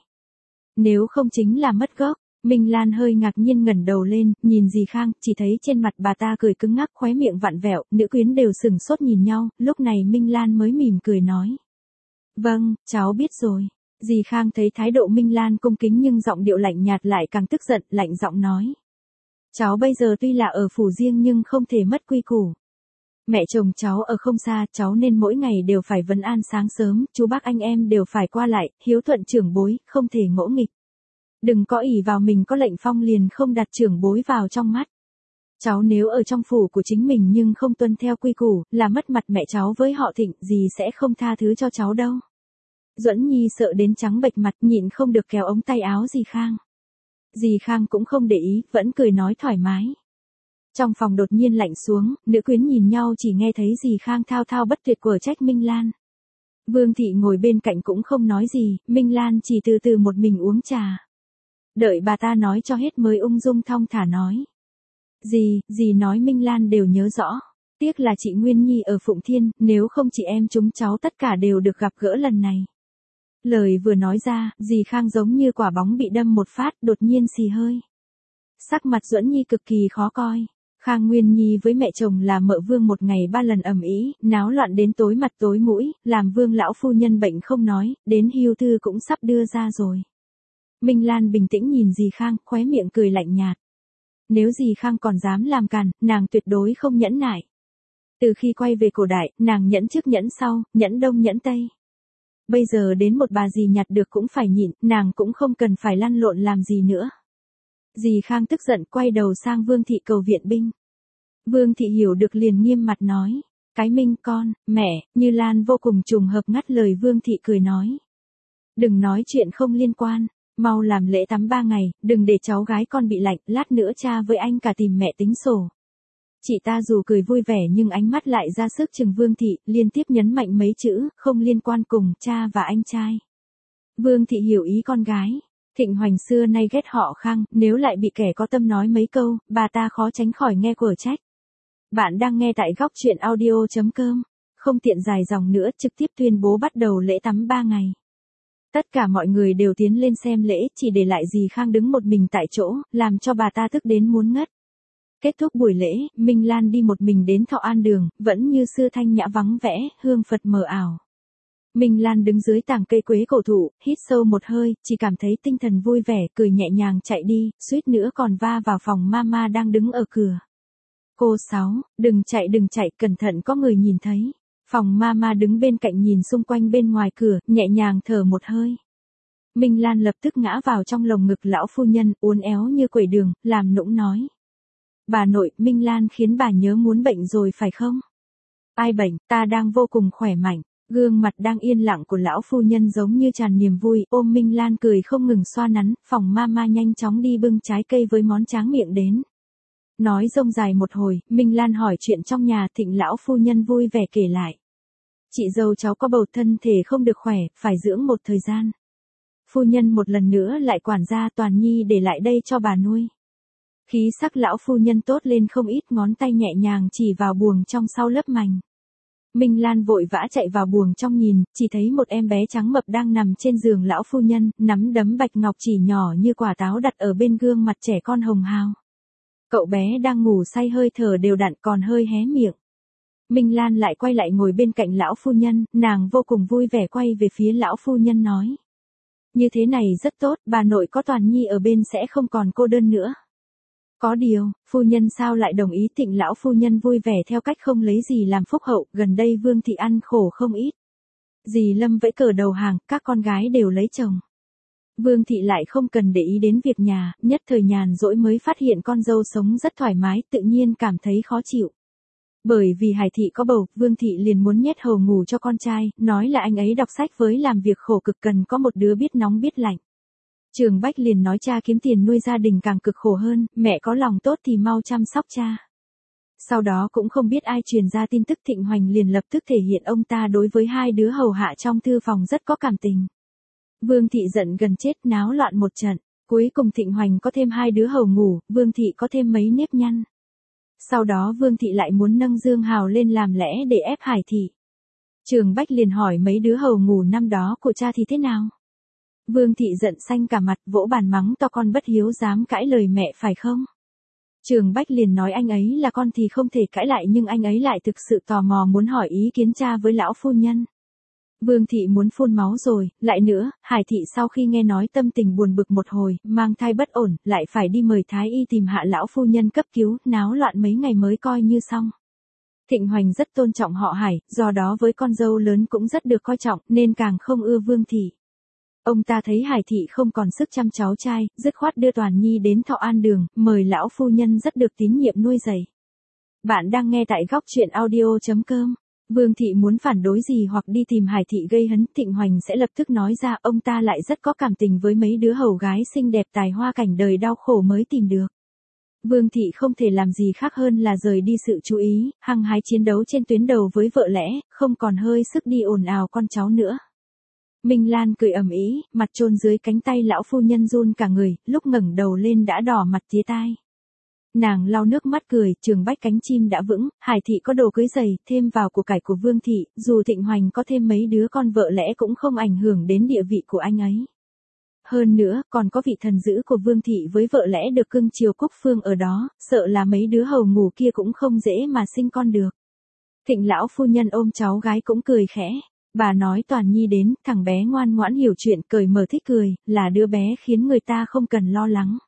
Nếu không chính là mất gốc. Minh Lan hơi ngạc nhiên ngẩng đầu lên, nhìn Dì Khang, chỉ thấy trên mặt bà ta cười cứng ngắc, khóe miệng vặn vẹo, nữ quyến đều sừng sốt nhìn nhau, lúc này Minh Lan mới mỉm cười nói. Vâng, cháu biết rồi. Dì Khang thấy thái độ Minh Lan cung kính nhưng giọng điệu lạnh nhạt lại càng tức giận, lạnh giọng nói. Cháu bây giờ tuy là ở phủ riêng nhưng không thể mất quy củ. Mẹ chồng cháu ở không xa, cháu nên mỗi ngày đều phải vấn an sáng sớm, chú bác anh em đều phải qua lại, hiếu thuận trưởng bối, không thể ngỗ nghịch. Đừng có ỷ vào mình có lệnh phong liền không đặt trưởng bối vào trong mắt. Cháu nếu ở trong phủ của chính mình nhưng không tuân theo quy củ, là mất mặt mẹ cháu với họ Thịnh, dì sẽ không tha thứ cho cháu đâu. Duẫn Nhi sợ đến trắng bệch mặt, nhịn không được kéo ống tay áo Dì Khang. Dì Khang cũng không để ý, vẫn cười nói thoải mái. Trong phòng đột nhiên lạnh xuống, nữ quyến nhìn nhau chỉ nghe thấy Dì Khang thao thao bất tuyệt của trách Minh Lan. Vương thị ngồi bên cạnh cũng không nói gì, Minh Lan chỉ từ từ một mình uống trà. Đợi bà ta nói cho hết mới ung dung thong thả nói. Dì, dì nói Minh Lan đều nhớ rõ. Tiếc là chị Nguyên Nhi ở Phụng Thiên, nếu không chị em chúng cháu tất cả đều được gặp gỡ lần này. Lời vừa nói ra, dì Khang giống như quả bóng bị đâm một phát, đột nhiên xì hơi. Sắc mặt Duẫn Nhi cực kỳ khó coi. Khang Nguyên Nhi với mẹ chồng là Mợ Vương một ngày ba lần ầm ĩ, náo loạn đến tối mặt tối mũi, làm Vương lão phu nhân bệnh không nói, đến hưu thư cũng sắp đưa ra rồi. Minh Lan bình tĩnh nhìn dì Khang, khóe miệng cười lạnh nhạt. Nếu dì Khang còn dám làm càn, nàng tuyệt đối không nhẫn nại. Từ khi quay về cổ đại, nàng nhẫn trước nhẫn sau, nhẫn đông nhẫn tây. Bây giờ đến một bà dì nhặt được cũng phải nhịn, nàng cũng không cần phải lăn lộn làm gì nữa. Dì Khang tức giận quay đầu sang Vương Thị cầu viện binh. Vương Thị hiểu được liền nghiêm mặt nói. Cái Minh con, mẹ, Như Lan vô cùng trùng hợp ngắt lời Vương Thị cười nói. Đừng nói chuyện không liên quan, mau làm lễ tắm ba ngày, đừng để cháu gái con bị lạnh, lát nữa cha với anh cả tìm mẹ tính sổ. Chị ta dù cười vui vẻ nhưng ánh mắt lại ra sức chừng Vương Thị, liên tiếp nhấn mạnh mấy chữ, không liên quan cùng cha và anh trai. Vương Thị hiểu ý con gái. Thịnh Hoành xưa nay ghét họ Khang, nếu lại bị kẻ có tâm nói mấy câu, bà ta khó tránh khỏi nghe quở trách. Bạn đang nghe tại góc truyện audio chấm com, không tiện dài dòng nữa, trực tiếp tuyên bố bắt đầu lễ tắm ba ngày. Tất cả mọi người đều tiến lên xem lễ, chỉ để lại dì Khang đứng một mình tại chỗ, làm cho bà ta tức đến muốn ngất. Kết thúc buổi lễ, Minh Lan đi một mình đến Thọ An Đường, vẫn như xưa thanh nhã vắng vẻ, hương Phật mờ ảo. Minh Lan đứng dưới tàng cây quế cổ thụ, hít sâu một hơi, chỉ cảm thấy tinh thần vui vẻ, cười nhẹ nhàng chạy đi, suýt nữa còn va vào phòng mama đang đứng ở cửa. Cô Sáu, đừng chạy đừng chạy, cẩn thận có người nhìn thấy. Phòng mama đứng bên cạnh nhìn xung quanh bên ngoài cửa, nhẹ nhàng thở một hơi. Minh Lan lập tức ngã vào trong lồng ngực lão phu nhân, uốn éo như quẩy đường, làm nũng nói. Bà nội, Minh Lan khiến bà nhớ muốn bệnh rồi phải không? Ai bệnh, ta đang vô cùng khỏe mạnh. Gương mặt đang yên lặng của lão phu nhân giống như tràn niềm vui, ôm Minh Lan cười không ngừng xoa nắn, phòng mama nhanh chóng đi bưng trái cây với món tráng miệng đến. Nói rông dài một hồi, Minh Lan hỏi chuyện trong nhà, Thịnh lão phu nhân vui vẻ kể lại. Chị dâu cháu có bầu, thân thể không được khỏe, phải dưỡng một thời gian. Phu nhân một lần nữa lại quản gia Toàn Nhi để lại đây cho bà nuôi. Khí sắc lão phu nhân tốt lên không ít, ngón tay nhẹ nhàng chỉ vào buồng trong sau lớp mành. Minh Lan vội vã chạy vào buồng trong nhìn, chỉ thấy một em bé trắng mập đang nằm trên giường lão phu nhân, nắm đấm bạch ngọc chỉ nhỏ như quả táo đặt ở bên gương mặt trẻ con hồng hào. Cậu bé đang ngủ say hơi thở đều đặn còn hơi hé miệng. Minh Lan lại quay lại ngồi bên cạnh lão phu nhân, nàng vô cùng vui vẻ quay về phía lão phu nhân nói. Như thế này rất tốt, bà nội có Toàn Nhi ở bên sẽ không còn cô đơn nữa. Có điều, phu nhân sao lại đồng ý? Thịnh lão phu nhân vui vẻ theo cách không lấy gì làm phúc hậu, gần đây Vương Thị ăn khổ không ít. Dì Lâm vẫy cờ đầu hàng, các con gái đều lấy chồng. Vương Thị lại không cần để ý đến việc nhà, nhất thời nhàn rỗi mới phát hiện con dâu sống rất thoải mái, tự nhiên cảm thấy khó chịu. Bởi vì Hải Thị có bầu, Vương Thị liền muốn nhét hầu ngủ cho con trai, nói là anh ấy đọc sách với làm việc khổ cực cần có một đứa biết nóng biết lạnh. Trường Bách liền nói cha kiếm tiền nuôi gia đình càng cực khổ hơn, mẹ có lòng tốt thì mau chăm sóc cha. Sau đó cũng không biết ai truyền ra tin tức, Thịnh Hoành liền lập tức thể hiện ông ta đối với hai đứa hầu hạ trong thư phòng rất có cảm tình. Vương Thị giận gần chết, náo loạn một trận, cuối cùng Thịnh Hoành có thêm hai đứa hầu ngủ, Vương Thị có thêm mấy nếp nhăn. Sau đó Vương Thị lại muốn nâng Dương Hào lên làm lẽ để ép Hải Thị. Trường Bách liền hỏi mấy đứa hầu ngủ năm đó của cha thì thế nào? Vương Thị giận xanh cả mặt, vỗ bàn mắng to con bất hiếu dám cãi lời mẹ phải không? Trường Bách liền nói anh ấy là con thì không thể cãi lại, nhưng anh ấy lại thực sự tò mò muốn hỏi ý kiến cha với lão phu nhân. Vương Thị muốn phun máu rồi, lại nữa, Hải Thị sau khi nghe nói tâm tình buồn bực một hồi, mang thai bất ổn, lại phải đi mời thái y tìm hạ lão phu nhân cấp cứu, náo loạn mấy ngày mới coi như xong. Thịnh Hoành rất tôn trọng họ Hải, do đó với con dâu lớn cũng rất được coi trọng, nên càng không ưa Vương Thị. Ông ta thấy Hải Thị không còn sức chăm cháu trai, dứt khoát đưa Toàn Nhi đến Thọ An Đường, mời lão phu nhân rất được tín nhiệm nuôi dạy. Bạn đang nghe tại góc truyện audio chấm com. Vương Thị muốn phản đối gì hoặc đi tìm Hải Thị gây hấn, Thịnh Hoành sẽ lập tức nói ra, ông ta lại rất có cảm tình với mấy đứa hầu gái xinh đẹp tài hoa cảnh đời đau khổ mới tìm được. Vương Thị không thể làm gì khác hơn là rời đi sự chú ý, hăng hái chiến đấu trên tuyến đầu với vợ lẽ, không còn hơi sức đi ồn ào con cháu nữa. Minh Lan cười ầm ĩ, mặt chôn dưới cánh tay lão phu nhân run cả người, lúc ngẩng đầu lên đã đỏ mặt tía tai. Nàng lau nước mắt cười, trường bách cánh chim đã vững, Hải thị có đồ cưới giày, thêm vào của cải của Vương thị, dù Thịnh Hoành có thêm mấy đứa con vợ lẽ cũng không ảnh hưởng đến địa vị của anh ấy. Hơn nữa, còn có vị thần dữ của Vương thị với vợ lẽ được cưng chiều Cúc Phương ở đó, sợ là mấy đứa hầu ngủ kia cũng không dễ mà sinh con được. Thịnh lão phu nhân ôm cháu gái cũng cười khẽ. Bà nói Toàn Nhi đến, thằng bé ngoan ngoãn hiểu chuyện, cởi mở thích cười, là đứa bé khiến người ta không cần lo lắng.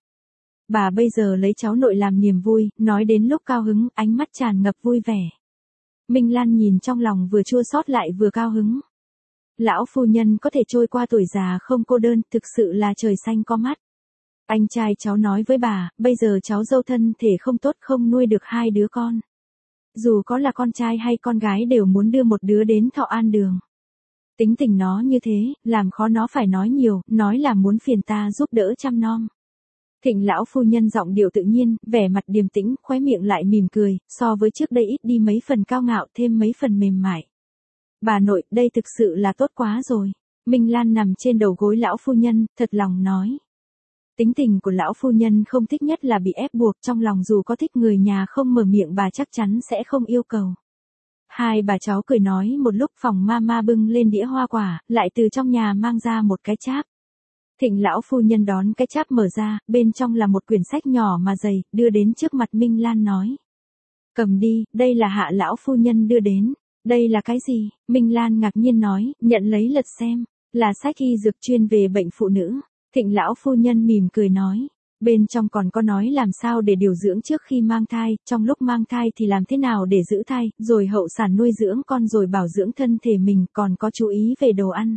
Bà bây giờ lấy cháu nội làm niềm vui, nói đến lúc cao hứng, ánh mắt tràn ngập vui vẻ. Minh Lan nhìn trong lòng vừa chua xót lại vừa cao hứng. Lão phu nhân có thể trôi qua tuổi già không cô đơn, thực sự là trời xanh có mắt. Anh trai cháu nói với bà, bây giờ cháu dâu thân thể không tốt không nuôi được hai đứa con. Dù có là con trai hay con gái đều muốn đưa một đứa đến Thọ An Đường. Tính tình nó như thế, làm khó nó phải nói nhiều, nói là muốn phiền ta giúp đỡ chăm nom. Thịnh lão phu nhân giọng điệu tự nhiên, vẻ mặt điềm tĩnh, khóe miệng lại mỉm cười, so với trước đây ít đi mấy phần cao ngạo, thêm mấy phần mềm mại. Bà nội, đây thực sự là tốt quá rồi. Minh Lan nằm trên đầu gối lão phu nhân, thật lòng nói. Tính tình của lão phu nhân không thích nhất là bị ép buộc, trong lòng dù có thích người nhà không mở miệng bà chắc chắn sẽ không yêu cầu. Hai bà cháu cười nói một lúc, phòng mama bưng lên đĩa hoa quả, lại từ trong nhà mang ra một cái cháp. Thịnh lão phu nhân đón cái cháp mở ra, bên trong là một quyển sách nhỏ mà dày, đưa đến trước mặt Minh Lan nói. Cầm đi, đây là Hạ lão phu nhân đưa đến. Đây là cái gì? Minh Lan ngạc nhiên nói, nhận lấy lật xem. Là sách y dược chuyên về bệnh phụ nữ. Thịnh lão phu nhân mỉm cười nói. Bên trong còn có nói làm sao để điều dưỡng trước khi mang thai, trong lúc mang thai thì làm thế nào để giữ thai, rồi hậu sản nuôi dưỡng con, rồi bảo dưỡng thân thể mình, còn có chú ý về đồ ăn.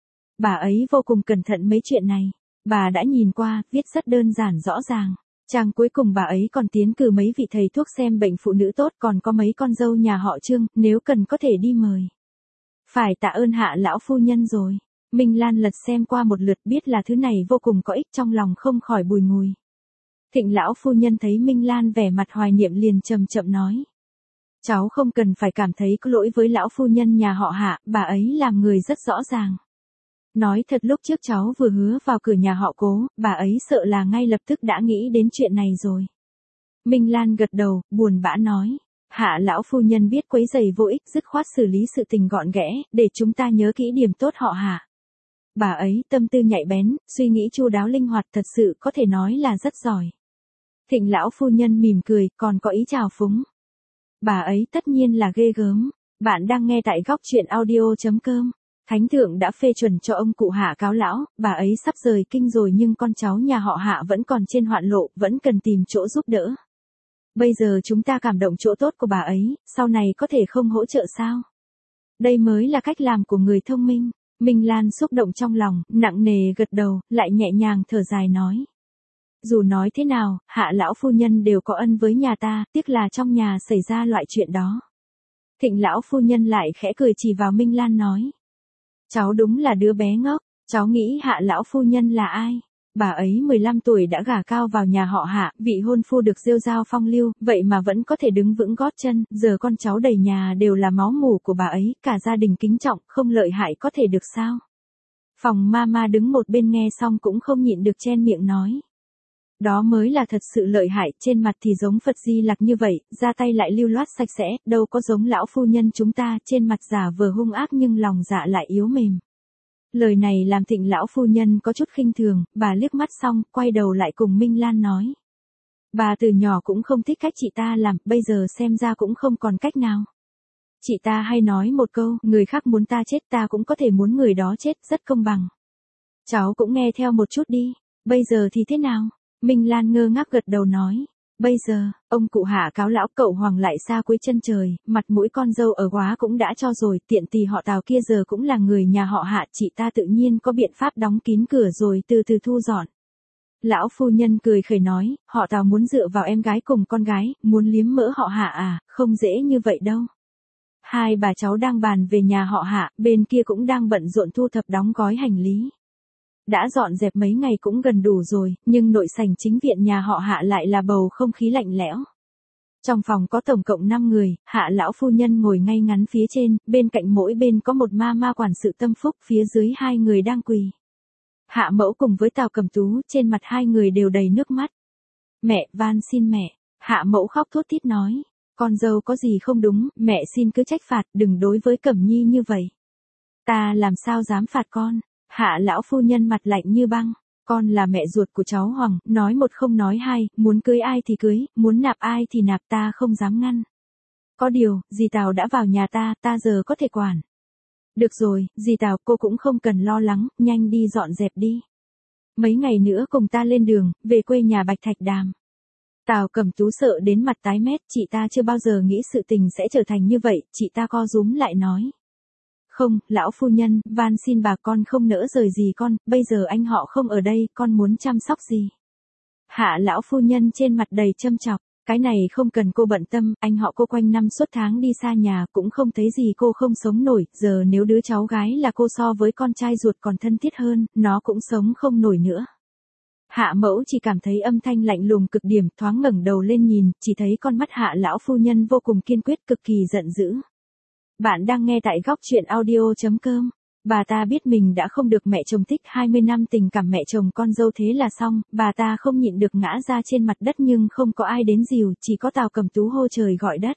Bà ấy vô cùng cẩn thận mấy chuyện này. Bà đã nhìn qua, viết rất đơn giản rõ ràng. Trang cuối cùng bà ấy còn tiến cử mấy vị thầy thuốc xem bệnh phụ nữ tốt, còn có mấy con dâu nhà họ Trương, nếu cần có thể đi mời. Phải tạ ơn Hạ lão phu nhân rồi. Minh Lan lật xem qua một lượt, biết là thứ này vô cùng có ích, trong lòng không khỏi bùi ngùi. Thịnh lão phu nhân thấy Minh Lan vẻ mặt hoài niệm liền chậm chậm nói. Cháu không cần phải cảm thấy có lỗi với lão phu nhân nhà họ Hạ, bà ấy làm người rất rõ ràng. Nói thật, lúc trước cháu vừa hứa vào cửa nhà họ Cố, bà ấy sợ là ngay lập tức đã nghĩ đến chuyện này rồi. Minh Lan gật đầu, buồn bã nói. Hạ lão phu nhân biết quấy rầy vô ích, dứt khoát xử lý sự tình gọn ghẽ, để chúng ta nhớ kỹ điểm tốt họ Hạ. Bà ấy tâm tư nhạy bén, suy nghĩ chu đáo linh hoạt, thật sự có thể nói là rất giỏi. Thịnh lão phu nhân mỉm cười, còn có ý chào phúng. Bà ấy tất nhiên là ghê gớm. Bạn đang nghe tại góc truyện audio chấm com. Thánh thượng đã phê chuẩn cho ông cụ Hạ cáo lão, bà ấy sắp rời kinh rồi nhưng con cháu nhà họ Hạ vẫn còn trên hoạn lộ, vẫn cần tìm chỗ giúp đỡ. Bây giờ chúng ta cảm động chỗ tốt của bà ấy, sau này có thể không hỗ trợ sao? Đây mới là cách làm của người thông minh. Minh Lan xúc động trong lòng, nặng nề gật đầu, lại nhẹ nhàng thở dài nói. Dù nói thế nào, Hạ lão phu nhân đều có ân với nhà ta, tiếc là trong nhà xảy ra loại chuyện đó. Thịnh lão phu nhân lại khẽ cười chỉ vào Minh Lan nói. Cháu đúng là đứa bé ngốc, cháu nghĩ Hạ lão phu nhân là ai? Bà ấy mười lăm tuổi đã gả cao vào nhà họ Hạ, vị hôn phu được rêu rao phong lưu, vậy mà vẫn có thể đứng vững gót chân, giờ con cháu đầy nhà đều là máu mủ của bà ấy, cả gia đình kính trọng, không lợi hại có thể được sao? Phòng mama đứng một bên nghe xong cũng không nhịn được chen miệng nói. Đó mới là thật sự lợi hại, trên mặt thì giống Phật Di Lặc như vậy, ra tay lại lưu loát sạch sẽ, đâu có giống lão phu nhân chúng ta, trên mặt giả vờ hung ác nhưng lòng dạ lại yếu mềm. Lời này làm Thịnh lão phu nhân có chút khinh thường, bà liếc mắt xong, quay đầu lại cùng Minh Lan nói. Bà từ nhỏ cũng không thích cách chị ta làm, bây giờ xem ra cũng không còn cách nào. Chị ta hay nói một câu, người khác muốn ta chết ta cũng có thể muốn người đó chết, rất công bằng. Cháu cũng nghe theo một chút đi, bây giờ thì thế nào? Minh Lan ngơ ngác gật đầu nói. Bây giờ, ông cụ Hạ cáo lão, cậu Hoàng lại xa cuối chân trời, mặt mũi con dâu ở Góa cũng đã cho rồi, tiện tỳ họ Tào kia giờ cũng là người nhà họ Hạ, chị ta tự nhiên có biện pháp đóng kín cửa rồi từ từ thu dọn. Lão phu nhân cười khẩy nói, họ Tào muốn dựa vào em gái cùng con gái, muốn liếm mỡ họ Hạ à, không dễ như vậy đâu. Hai bà cháu đang bàn về nhà họ Hạ, bên kia cũng đang bận rộn thu thập đóng gói hành lý. Đã dọn dẹp mấy ngày cũng gần đủ rồi, nhưng nội sảnh chính viện nhà họ Hạ lại là bầu không khí lạnh lẽo. Trong phòng có tổng cộng năm người, Hạ lão phu nhân ngồi ngay ngắn phía trên, bên cạnh mỗi bên có một ma ma quản sự tâm phúc, phía dưới hai người đang quỳ. Hạ mẫu cùng với Tào Cẩm Tú, trên mặt hai người đều đầy nước mắt. Mẹ, van xin mẹ. Hạ mẫu khóc thút thít nói. Con dâu có gì không đúng, mẹ xin cứ trách phạt, đừng đối với Cẩm Nhi như vậy. Ta làm sao dám phạt con. Hạ lão phu nhân mặt lạnh như băng. Con là mẹ ruột của cháu Hoàng, nói một không nói hai, muốn cưới ai thì cưới, muốn nạp ai thì nạp, ta không dám ngăn. Có điều, dì Tào đã vào nhà ta, ta giờ có thể quản. Được rồi, dì Tào, cô cũng không cần lo lắng, nhanh đi dọn dẹp đi. Mấy ngày nữa cùng ta lên đường, về quê nhà Bạch Thạch Đàm. Tào Cẩm Tú sợ đến mặt tái mét, chị ta chưa bao giờ nghĩ sự tình sẽ trở thành như vậy, chị ta co rúm lại nói. Không, lão phu nhân, van xin bà, con không nỡ rời gì con, bây giờ anh họ không ở đây, con muốn chăm sóc gì. Hạ lão phu nhân trên mặt đầy châm chọc, cái này không cần cô bận tâm, anh họ cô quanh năm suốt tháng đi xa nhà cũng không thấy gì cô không sống nổi, giờ nếu đứa cháu gái là cô so với con trai ruột còn thân thiết hơn, nó cũng sống không nổi nữa. Hạ mẫu chỉ cảm thấy âm thanh lạnh lùng cực điểm, thoáng ngẩng đầu lên nhìn, chỉ thấy con mắt hạ lão phu nhân vô cùng kiên quyết, cực kỳ giận dữ. Bạn đang nghe tại góc truyện audio chấm com. Bà ta biết mình đã không được mẹ chồng thích, hai mươi năm tình cảm mẹ chồng con dâu thế là xong, bà ta không nhịn được ngã ra trên mặt đất nhưng không có ai đến dìu, chỉ có Tào Cẩm Tú hô trời gọi đất.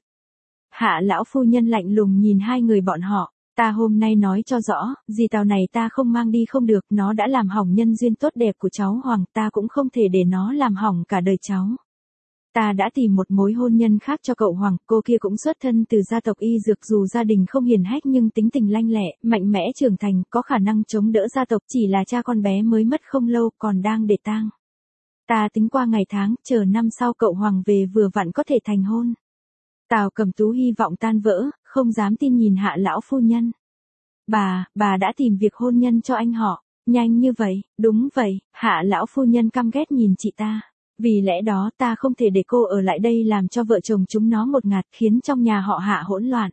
Hạ lão phu nhân lạnh lùng nhìn hai người bọn họ, ta hôm nay nói cho rõ, dì Tào này ta không mang đi không được, nó đã làm hỏng nhân duyên tốt đẹp của cháu Hoàng, ta cũng không thể để nó làm hỏng cả đời cháu. Ta đã tìm một mối hôn nhân khác cho cậu Hoàng, cô kia cũng xuất thân từ gia tộc y dược, dù gia đình không hiền hách nhưng tính tình lanh lẹ, mạnh mẽ trưởng thành, có khả năng chống đỡ gia tộc, chỉ là cha con bé mới mất không lâu, còn đang để tang. Ta tính qua ngày tháng, chờ năm sau cậu Hoàng về vừa vặn có thể thành hôn. Tào Cẩm Tú hy vọng tan vỡ, không dám tin nhìn hạ lão phu nhân. Bà, bà đã tìm việc hôn nhân cho anh họ, nhanh như vậy, đúng vậy, hạ lão phu nhân căm ghét nhìn chị ta. Vì lẽ đó ta không thể để cô ở lại đây làm cho vợ chồng chúng nó một ngạt, khiến trong nhà họ Hạ hỗn loạn.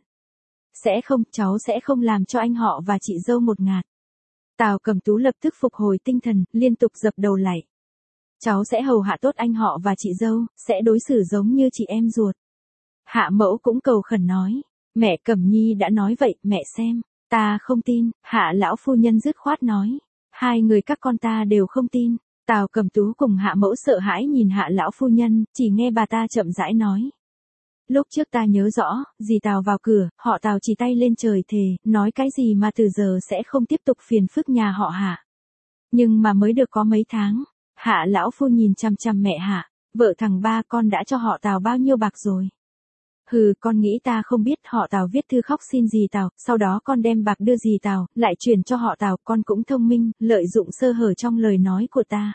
Sẽ không, cháu sẽ không làm cho anh họ và chị dâu một ngạt. Tào Cẩm Tú lập tức phục hồi tinh thần, liên tục dập đầu lạy. Cháu sẽ hầu hạ tốt anh họ và chị dâu, sẽ đối xử giống như chị em ruột. Hạ mẫu cũng cầu khẩn nói. Mẹ Cẩm Nhi đã nói vậy, mẹ xem. Ta không tin, Hạ lão phu nhân dứt khoát nói. Hai người các con ta đều không tin. Tào Cẩm Tú cùng Hạ mẫu sợ hãi nhìn Hạ lão phu nhân, chỉ nghe bà ta chậm rãi nói. Lúc trước ta nhớ rõ, dì Tào vào cửa, họ Tào chỉ tay lên trời thề, nói cái gì mà từ giờ sẽ không tiếp tục phiền phức nhà họ Hạ. Nhưng mà mới được có mấy tháng, Hạ lão phu nhìn chằm chằm mẹ Hạ, vợ thằng ba con đã cho họ Tào bao nhiêu bạc rồi. Hừ, con nghĩ ta không biết, họ Tào viết thư khóc xin dì Tào, sau đó con đem bạc đưa dì Tào, lại chuyển cho họ Tào, con cũng thông minh, lợi dụng sơ hở trong lời nói của ta.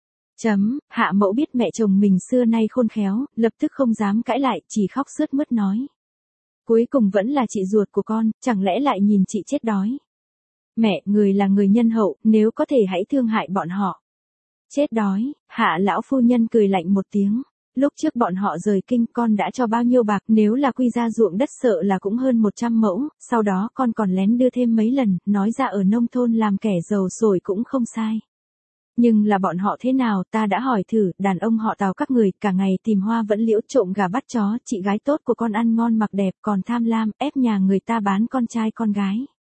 Chấm, Hạ mẫu biết mẹ chồng mình xưa nay khôn khéo, lập tức không dám cãi lại, chỉ khóc sướt mướt nói. Cuối cùng vẫn là chị ruột của con, chẳng lẽ lại nhìn chị chết đói. Mẹ, người là người nhân hậu, nếu có thể hãy thương hại bọn họ. Chết đói, Hạ lão phu nhân cười lạnh một tiếng. Lúc trước bọn họ rời kinh, con đã cho bao nhiêu bạc, nếu là quy ra ruộng đất sợ là cũng hơn một trăm mẫu, sau đó con còn lén đưa thêm mấy lần, nói ra ở nông thôn làm kẻ giàu sổi cũng không sai. Nhưng là bọn họ thế nào, ta đã hỏi thử, đàn ông họ Tào các người, cả ngày tìm hoa vẫn liễu, trộm gà bắt chó, chị gái tốt của con ăn ngon mặc đẹp, còn tham lam, ép nhà người ta bán con trai con gái.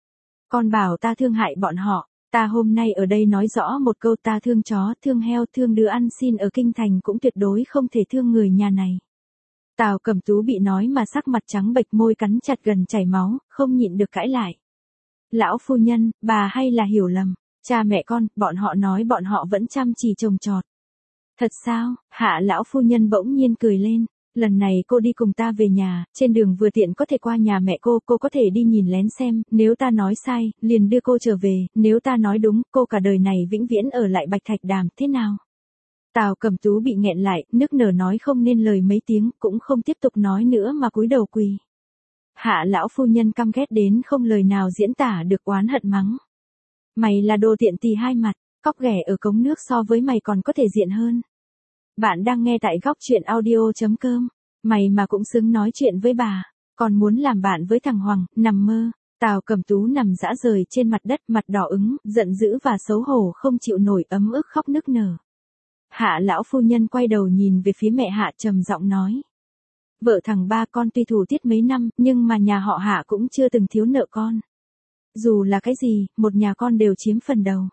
Con bảo ta thương hại bọn họ. Ta hôm nay ở đây nói rõ một câu, ta thương chó, thương heo, thương đứa ăn xin ở kinh thành cũng tuyệt đối không thể thương người nhà này. Tào Cẩm Tú bị nói mà sắc mặt trắng bệch, môi cắn chặt gần chảy máu, không nhịn được cãi lại. Lão phu nhân, bà hay là hiểu lầm, cha mẹ con, bọn họ nói bọn họ vẫn chăm chỉ trồng trọt. Thật sao? Hạ lão phu nhân bỗng nhiên cười lên. Lần này cô đi cùng ta về nhà, trên đường vừa tiện có thể qua nhà mẹ cô, cô có thể đi nhìn lén xem, nếu ta nói sai, liền đưa cô trở về, nếu ta nói đúng, cô cả đời này vĩnh viễn ở lại Bạch Thạch Đàm, thế nào? Tào Cẩm Tú bị nghẹn lại, nức nở nói không nên lời mấy tiếng, cũng không tiếp tục nói nữa mà cúi đầu quỳ. Hạ lão phu nhân căm ghét đến không lời nào diễn tả được, oán hận mắng. Mày là đồ tiện tì hai mặt, cóc ghẻ ở cống nước so với mày còn có thể diện hơn. Bạn đang nghe tại góc truyện audio chấm com. Mày mà cũng xứng nói chuyện với bà, còn muốn làm bạn với thằng Hoàng, nằm mơ. Tào Cẩm Tú nằm rã rời trên mặt đất, mặt đỏ ứng, giận dữ và xấu hổ không chịu nổi, ấm ức khóc nức nở. Hạ lão phu nhân quay đầu nhìn về phía mẹ Hạ, trầm giọng nói. Vợ thằng ba con tuy thủ tiết mấy năm, nhưng mà nhà họ Hạ cũng chưa từng thiếu nợ con. Dù là cái gì, một nhà con đều chiếm phần đầu.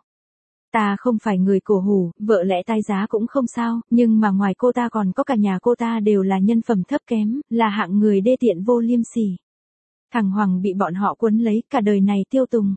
Ta không phải người cổ hủ, vợ lẽ tai giá cũng không sao, nhưng mà ngoài cô ta còn có cả nhà cô ta đều là nhân phẩm thấp kém, là hạng người đê tiện vô liêm sỉ. Thằng Hoàng bị bọn họ quấn lấy, cả đời này tiêu tùng.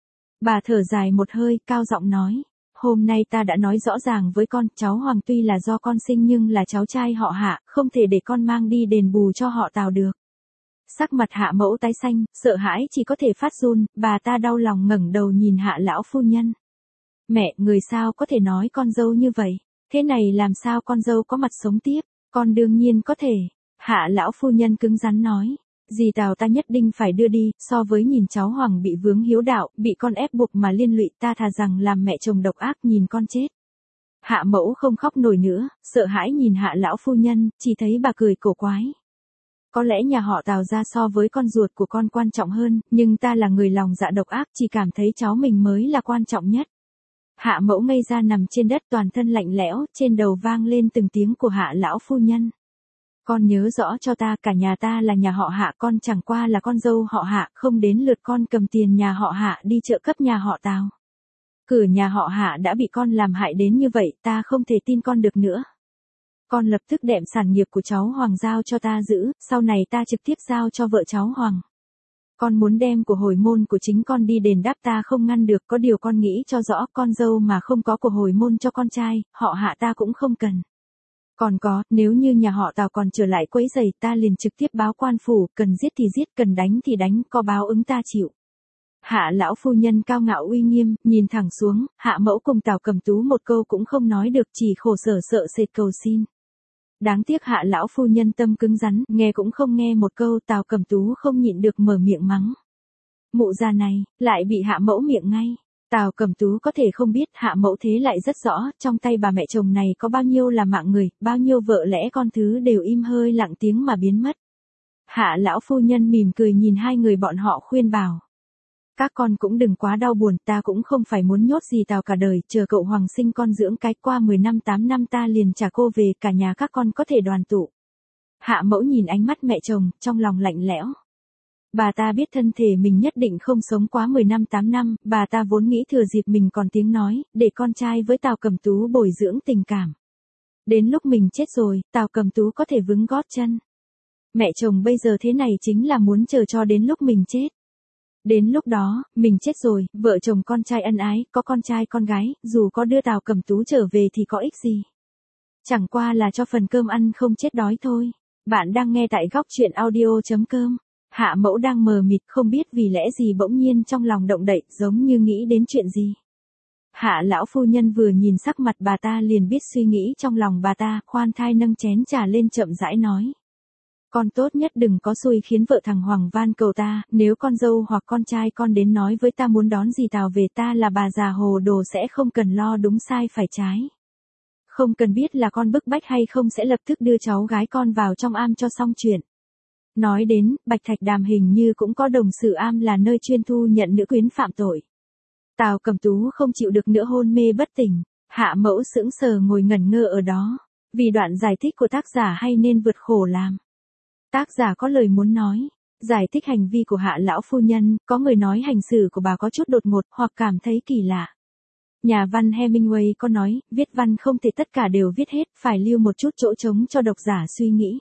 Bà thở dài một hơi, cao giọng nói. Hôm nay ta đã nói rõ ràng với con, cháu Hoàng tuy là do con sinh nhưng là cháu trai họ Hạ, không thể để con mang đi đền bù cho họ Tào được. Sắc mặt Hạ mẫu tái xanh, sợ hãi chỉ có thể phát run, bà ta đau lòng ngẩng đầu nhìn Hạ lão phu nhân. Mẹ, người sao có thể nói con dâu như vậy? Thế này làm sao con dâu có mặt sống tiếp? Con đương nhiên có thể. Hạ lão phu nhân cứng rắn nói. Dì Tào ta nhất định phải đưa đi, so với nhìn cháu Hoàng bị vướng hiếu đạo, bị con ép buộc mà liên lụy, ta thà rằng làm mẹ chồng độc ác nhìn con chết. Hạ mẫu không khóc nổi nữa, sợ hãi nhìn Hạ lão phu nhân, chỉ thấy bà cười cổ quái. Có lẽ nhà họ Tào ra so với con ruột của con quan trọng hơn, nhưng ta là người lòng dạ độc ác, chỉ cảm thấy cháu mình mới là quan trọng nhất. Hạ mẫu ngây ra nằm trên đất toàn thân lạnh lẽo, trên đầu vang lên từng tiếng của Hạ lão phu nhân. Con nhớ rõ cho ta, cả nhà ta là nhà họ Hạ, con chẳng qua là con dâu họ Hạ, không đến lượt con cầm tiền nhà họ Hạ đi trợ cấp nhà họ Tào. Cửa nhà họ Hạ đã bị con làm hại đến như vậy, ta không thể tin con được nữa. Con lập tức đem sản nghiệp của cháu Hoàng giao cho ta giữ, sau này ta trực tiếp giao cho vợ cháu Hoàng. Con muốn đem của hồi môn của chính con đi đền đáp ta không ngăn được, có điều con nghĩ cho rõ, con dâu mà không có của hồi môn cho con trai, họ Hạ ta cũng không cần. Còn có, nếu như nhà họ Tào còn trở lại quấy rầy, ta liền trực tiếp báo quan phủ, cần giết thì giết, cần đánh thì đánh, có báo ứng ta chịu. Hạ lão phu nhân cao ngạo uy nghiêm, nhìn thẳng xuống, Hạ mẫu cùng Tào Cẩm Tú một câu cũng không nói được, chỉ khổ sở sợ sệt cầu xin. Đáng tiếc Hạ lão phu nhân tâm cứng rắn, nghe cũng không nghe một câu, Tào Cẩm Tú không nhịn được mở miệng mắng. Mụ già này, lại bị Hạ mẫu miệng ngay. Tào Cẩm Tú có thể không biết, Hạ mẫu thế lại rất rõ, trong tay bà mẹ chồng này có bao nhiêu là mạng người, bao nhiêu vợ lẽ con thứ đều im hơi lặng tiếng mà biến mất. Hạ lão phu nhân mỉm cười nhìn hai người bọn họ khuyên bảo. Các con cũng đừng quá đau buồn, ta cũng không phải muốn nhốt gì Tào cả đời, chờ cậu Hoàng sinh con dưỡng cái, qua mười năm tám năm ta liền trả cô về, cả nhà các con có thể đoàn tụ. Hạ mẫu nhìn ánh mắt mẹ chồng, trong lòng lạnh lẽo. Bà ta biết thân thể mình nhất định không sống quá mười năm tám năm, bà ta vốn nghĩ thừa dịp mình còn tiếng nói, để con trai với Tào Cẩm Tú bồi dưỡng tình cảm. Đến lúc mình chết rồi, Tào Cẩm Tú có thể vững gót chân. Mẹ chồng bây giờ thế này chính là muốn chờ cho đến lúc mình chết. Đến lúc đó, mình chết rồi, vợ chồng con trai ân ái, có con trai con gái, dù có đưa Tào Cẩm Tú trở về thì có ích gì. Chẳng qua là cho phần cơm ăn không chết đói thôi. Bạn đang nghe tại góc truyện audio chấm com. Hạ mẫu đang mờ mịt không biết vì lẽ gì bỗng nhiên trong lòng động đậy, giống như nghĩ đến chuyện gì. Hạ lão phu nhân vừa nhìn sắc mặt bà ta liền biết suy nghĩ trong lòng bà ta, khoan thai nâng chén trà lên chậm rãi nói. Con tốt nhất đừng có xui khiến vợ thằng Hoàng van cầu ta, nếu con dâu hoặc con trai con đến nói với ta muốn đón dì Tào về, ta là bà già hồ đồ sẽ không cần lo đúng sai phải trái. Không cần biết là con bức bách hay không, sẽ lập tức đưa cháu gái con vào trong am cho xong chuyện. Nói đến, Bạch Thạch Đàm hình như cũng có đồng sự am là nơi chuyên thu nhận nữ quyến phạm tội. Tào Cẩm Tú không chịu được nữa hôn mê bất tỉnh, Hạ mẫu sững sờ ngồi ngẩn ngơ ở đó, vì đoạn giải thích của tác giả hay nên vượt khổ làm. Tác giả có lời muốn nói, giải thích hành vi của Hạ lão phu nhân, có người nói hành xử của bà có chút đột ngột hoặc cảm thấy kỳ lạ. Nhà văn Hemingway có nói, viết văn không thể tất cả đều viết hết, phải lưu một chút chỗ trống cho độc giả suy nghĩ.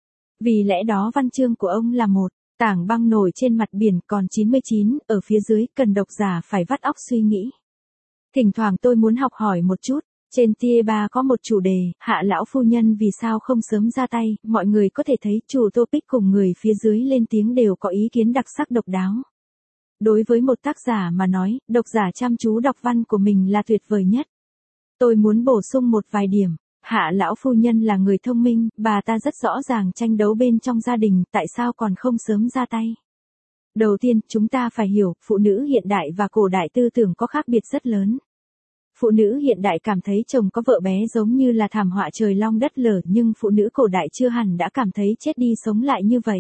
Vì lẽ đó văn chương của ông là một tảng băng nổi trên mặt biển, còn chín mươi chín ở phía dưới, cần độc giả phải vắt óc suy nghĩ. Thỉnh thoảng tôi muốn học hỏi một chút. Trên tia ba có một chủ đề, Hạ lão phu nhân vì sao không sớm ra tay, mọi người có thể thấy chủ topic cùng người phía dưới lên tiếng đều có ý kiến đặc sắc độc đáo. Đối với một tác giả mà nói, độc giả chăm chú đọc văn của mình là tuyệt vời nhất. Tôi muốn bổ sung một vài điểm. Hạ lão phu nhân là người thông minh, bà ta rất rõ ràng tranh đấu bên trong gia đình, tại sao còn không sớm ra tay. Đầu tiên, chúng ta phải hiểu, phụ nữ hiện đại và cổ đại tư tưởng có khác biệt rất lớn. Phụ nữ hiện đại cảm thấy chồng có vợ bé giống như là thảm họa trời long đất lở, nhưng phụ nữ cổ đại chưa hẳn đã cảm thấy chết đi sống lại như vậy.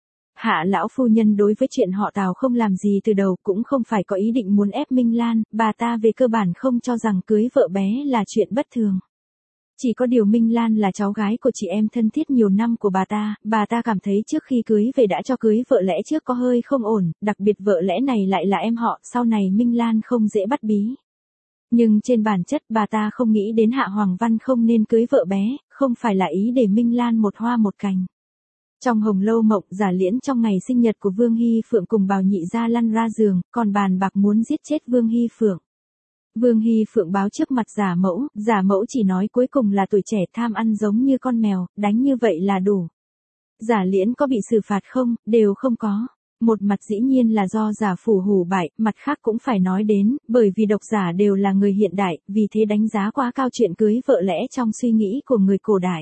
Hạ lão phu nhân đối với chuyện họ Tào không làm gì từ đầu, cũng không phải có ý định muốn ép Minh Lan, bà ta về cơ bản không cho rằng cưới vợ bé là chuyện bất thường. Chỉ có điều Minh Lan là cháu gái của chị em thân thiết nhiều năm của bà ta, bà ta cảm thấy trước khi cưới về đã cho cưới vợ lẽ trước có hơi không ổn, đặc biệt vợ lẽ này lại là em họ, sau này Minh Lan không dễ bắt bí. Nhưng trên bản chất bà ta không nghĩ đến Hạ Hoàng Văn không nên cưới vợ bé, không phải là ý để Minh Lan một hoa một cành. Trong Hồng Lâu Mộng, Giả Liễn trong ngày sinh nhật của Vương Hy Phượng cùng Bào Nhị gia lăn ra giường, còn bàn bạc muốn giết chết Vương Hy Phượng. Vương Hy Phượng báo trước mặt Giả Mẫu, Giả Mẫu chỉ nói cuối cùng là tuổi trẻ tham ăn giống như con mèo, đánh như vậy là đủ. Giả Liễn có bị xử phạt không, đều không có. Một mặt dĩ nhiên là do Giả Phủ hủ bại, mặt khác cũng phải nói đến, bởi vì độc giả đều là người hiện đại, vì thế đánh giá quá cao chuyện cưới vợ lẽ trong suy nghĩ của người cổ đại.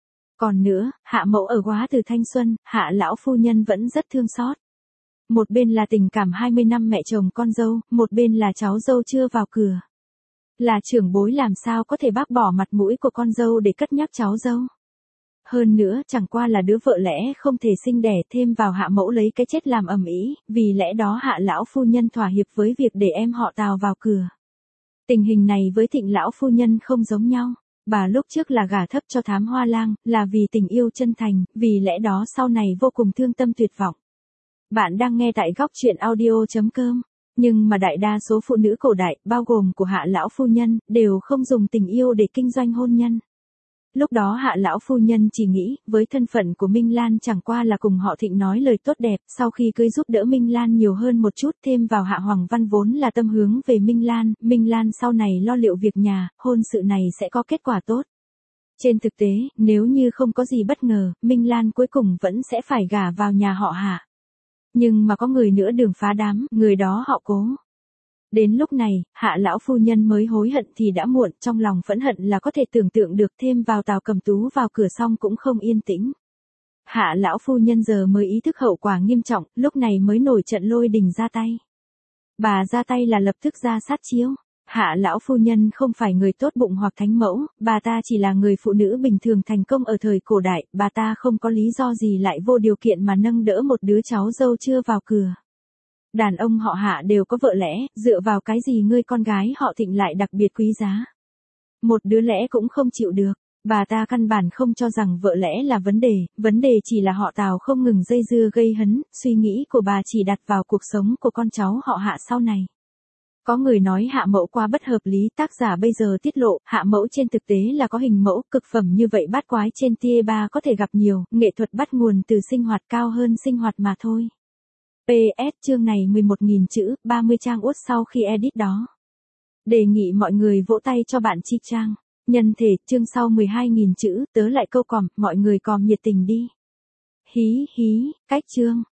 Còn nữa, Hạ Mẫu ở quá từ thanh xuân, Hạ lão phu nhân vẫn rất thương xót. Một bên là tình cảm hai mươi năm mẹ chồng con dâu, một bên là cháu dâu chưa vào cửa. Là trưởng bối làm sao có thể bác bỏ mặt mũi của con dâu để cất nhắc cháu dâu. Hơn nữa, chẳng qua là đứa vợ lẽ không thể sinh đẻ, thêm vào Hạ Mẫu lấy cái chết làm ầm ĩ, vì lẽ đó Hạ lão phu nhân thỏa hiệp với việc để em họ Tào vào cửa. Tình hình này với Thịnh lão phu nhân không giống nhau. Bà lúc trước là gả thấp cho Thám Hoa Lang, là vì tình yêu chân thành, vì lẽ đó sau này vô cùng thương tâm tuyệt vọng. Bạn đang nghe tại góc truyện audio chấm com. Nhưng mà đại đa số phụ nữ cổ đại, bao gồm của Hạ lão phu nhân, đều không dùng tình yêu để kinh doanh hôn nhân. Lúc đó Hạ lão phu nhân chỉ nghĩ, với thân phận của Minh Lan chẳng qua là cùng họ Thịnh nói lời tốt đẹp, sau khi cưới giúp đỡ Minh Lan nhiều hơn một chút, thêm vào Hạ Hoàng Văn vốn là tâm hướng về Minh Lan, Minh Lan sau này lo liệu việc nhà, hôn sự này sẽ có kết quả tốt. Trên thực tế, nếu như không có gì bất ngờ, Minh Lan cuối cùng vẫn sẽ phải gả vào nhà họ Hạ. Nhưng mà có người nữa đường phá đám, người đó họ Cố. Đến lúc này, Hạ lão phu nhân mới hối hận thì đã muộn, trong lòng phẫn hận là có thể tưởng tượng được, thêm vào Tào Cầm Tú vào cửa xong cũng không yên tĩnh. Hạ lão phu nhân giờ mới ý thức hậu quả nghiêm trọng, lúc này mới nổi trận lôi đình ra tay. Bà ra tay là lập tức ra sát chiêu. Hạ lão phu nhân không phải người tốt bụng hoặc thánh mẫu, bà ta chỉ là người phụ nữ bình thường thành công ở thời cổ đại, bà ta không có lý do gì lại vô điều kiện mà nâng đỡ một đứa cháu dâu chưa vào cửa. Đàn ông họ Hạ đều có vợ lẽ, dựa vào cái gì ngươi con gái họ Thịnh lại đặc biệt quý giá. Một đứa lẽ cũng không chịu được, bà ta căn bản không cho rằng vợ lẽ là vấn đề, vấn đề chỉ là họ Tào không ngừng dây dưa gây hấn, suy nghĩ của bà chỉ đặt vào cuộc sống của con cháu họ Hạ sau này. Có người nói Hạ Mẫu quá bất hợp lý, tác giả bây giờ tiết lộ, Hạ Mẫu trên thực tế là có hình mẫu, cực phẩm như vậy bát quái trên tia ba có thể gặp nhiều, nghệ thuật bắt nguồn từ sinh hoạt cao hơn sinh hoạt mà thôi. pê ét chương này mười một nghìn chữ, ba mươi trang uất sau khi edit đó. Đề nghị mọi người vỗ tay cho bạn Chi Trang. Nhân thể, chương sau mười hai nghìn chữ, tớ lại câu còm, mọi người còm nhiệt tình đi. Hí hí, cách chương.